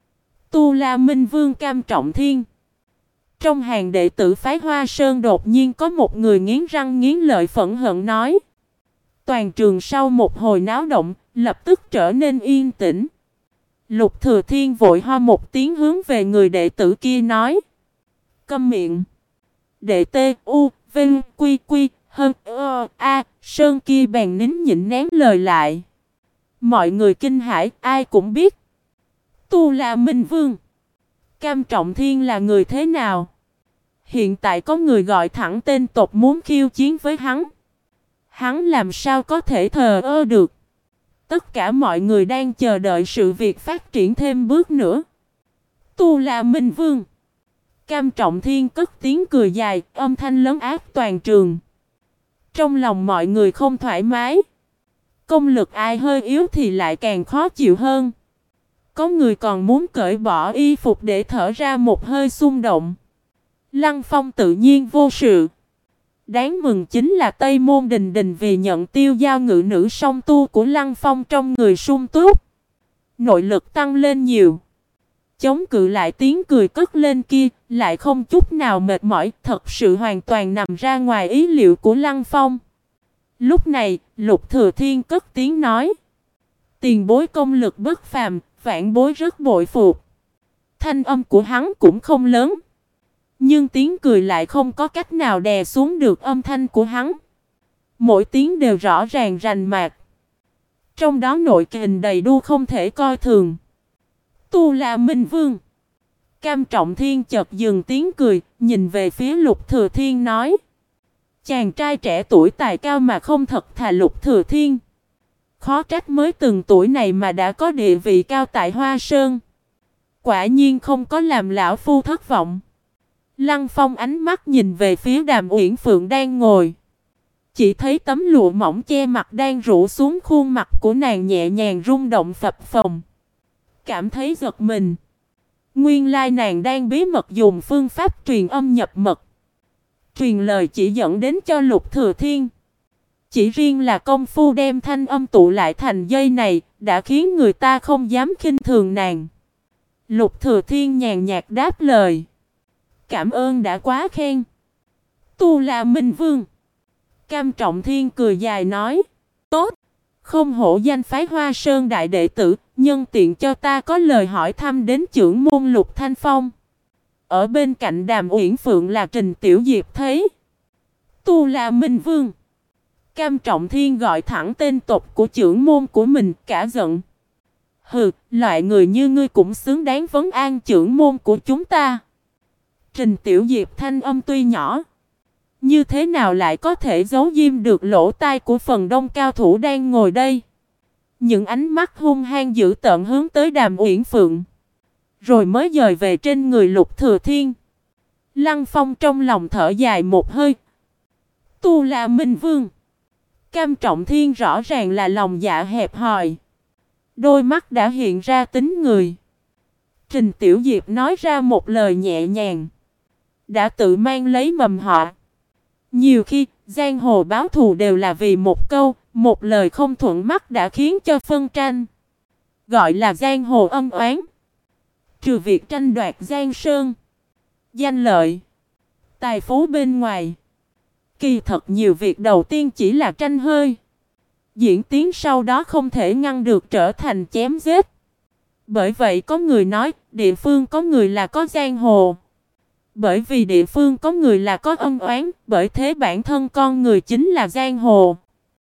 Tu La Minh Vương Cam Trọng Thiên. Trong hàng đệ tử phái Hoa Sơn đột nhiên có một người nghiến răng nghiến lợi phẫn hận nói. Toàn trường sau một hồi náo động, lập tức trở nên yên tĩnh. Lục Thừa Thiên vội ho một tiếng hướng về người đệ tử kia nói. Câm miệng. Đệ tê u, vinh, quy quy, hơn, Sơn kia bèn nín nhịn nén lời lại. Mọi người kinh hãi, ai cũng biết. Tu La Minh Vương Cam Trọng Thiên là người thế nào? Hiện tại có người gọi thẳng tên tộc muốn khiêu chiến với hắn. Hắn làm sao có thể thờ ơ được? Tất cả mọi người đang chờ đợi sự việc phát triển thêm bước nữa. Tu La Minh Vương Cam Trọng Thiên cất tiếng cười dài, âm thanh lớn ác toàn trường. Trong lòng mọi người không thoải mái. Công lực ai hơi yếu thì lại càng khó chịu hơn. Có người còn muốn cởi bỏ y phục để thở ra một hơi xung động. Lăng Phong tự nhiên vô sự. Đáng mừng chính là Tây Môn Đình Đình vì nhận tiêu giao ngự nữ song tu của Lăng Phong trong người sung túc. Nội lực tăng lên nhiều. Chống cự lại tiếng cười cất lên kia, lại không chút nào mệt mỏi, thật sự hoàn toàn nằm ra ngoài ý liệu của Lăng Phong. Lúc này, Lục Thừa Thiên cất tiếng nói. Tiền bối công lực bất phàm, vãn bối rất bội phục. thanh âm của hắn cũng không lớn. Nhưng tiếng cười lại không có cách nào đè xuống được âm thanh của hắn. Mỗi tiếng đều rõ ràng rành mạch. Trong đó nội kình đầy đu không thể coi thường. Tu La Minh Vương. Cam Trọng Thiên chợt dừng tiếng cười, nhìn về phía Lục Thừa Thiên nói. Chàng trai trẻ tuổi tài cao mà không thật thà Lục Thừa Thiên. Khó trách mới từng tuổi này mà đã có địa vị cao tại Hoa Sơn. Quả nhiên không có làm lão phu thất vọng. Lăng Phong ánh mắt nhìn về phía Đàm Uyển Phượng đang ngồi. Chỉ thấy tấm lụa mỏng che mặt đang rủ xuống khuôn mặt của nàng nhẹ nhàng rung động phập phồng. Cảm thấy giật mình. Nguyên lai nàng đang bí mật dùng phương pháp truyền âm nhập mật. Truyền lời chỉ dẫn đến cho Lục Thừa Thiên. Chỉ riêng là công phu đem thanh âm tụ lại thành dây này đã khiến người ta không dám khinh thường nàng. Lục Thừa Thiên nhàn nhạt đáp lời. Cảm ơn đã quá khen. Tu La Minh Vương. Cam Trọng Thiên cười dài nói. Tốt. Không hổ danh phái Hoa Sơn đại đệ tử. Nhân tiện cho ta có lời hỏi thăm đến trưởng môn Lục Thanh Phong. Ở bên cạnh Đàm Uyển Phượng là Trình Tiểu Diệp thấy. Tu La Minh Vương. Cam Trọng Thiên gọi thẳng tên tộc của trưởng môn của mình cả giận. Hừ, loại người như ngươi cũng xứng đáng vấn an trưởng môn của chúng ta. Trình Tiểu Diệp thanh âm tuy nhỏ. Như thế nào lại có thể giấu diêm được lỗ tai của phần đông cao thủ đang ngồi đây. Những ánh mắt hung hăng dữ tợn hướng tới Đàm Uyển Phượng. Rồi mới dời về trên người Lục Thừa Thiên. Lăng Phong trong lòng thở dài một hơi. Tu La Minh Vương. Cam Trọng Thiên rõ ràng là lòng dạ hẹp hòi. Đôi mắt đã hiện ra tính người. Trình Tiểu Diệp nói ra một lời nhẹ nhàng. Đã tự mang lấy mầm họa. Nhiều khi, giang hồ báo thù đều là vì một câu, một lời không thuận mắt đã khiến cho phân tranh. Gọi là giang hồ ân oán. Trừ việc tranh đoạt giang sơn, danh lợi, tài phú bên ngoài. Kỳ thật nhiều việc đầu tiên chỉ là tranh hơi. Diễn tiến sau đó không thể ngăn được trở thành chém giết. Bởi vậy có người nói, địa phương có người là có giang hồ. Bởi vì địa phương có người là có ân oán, bởi thế bản thân con người chính là giang hồ.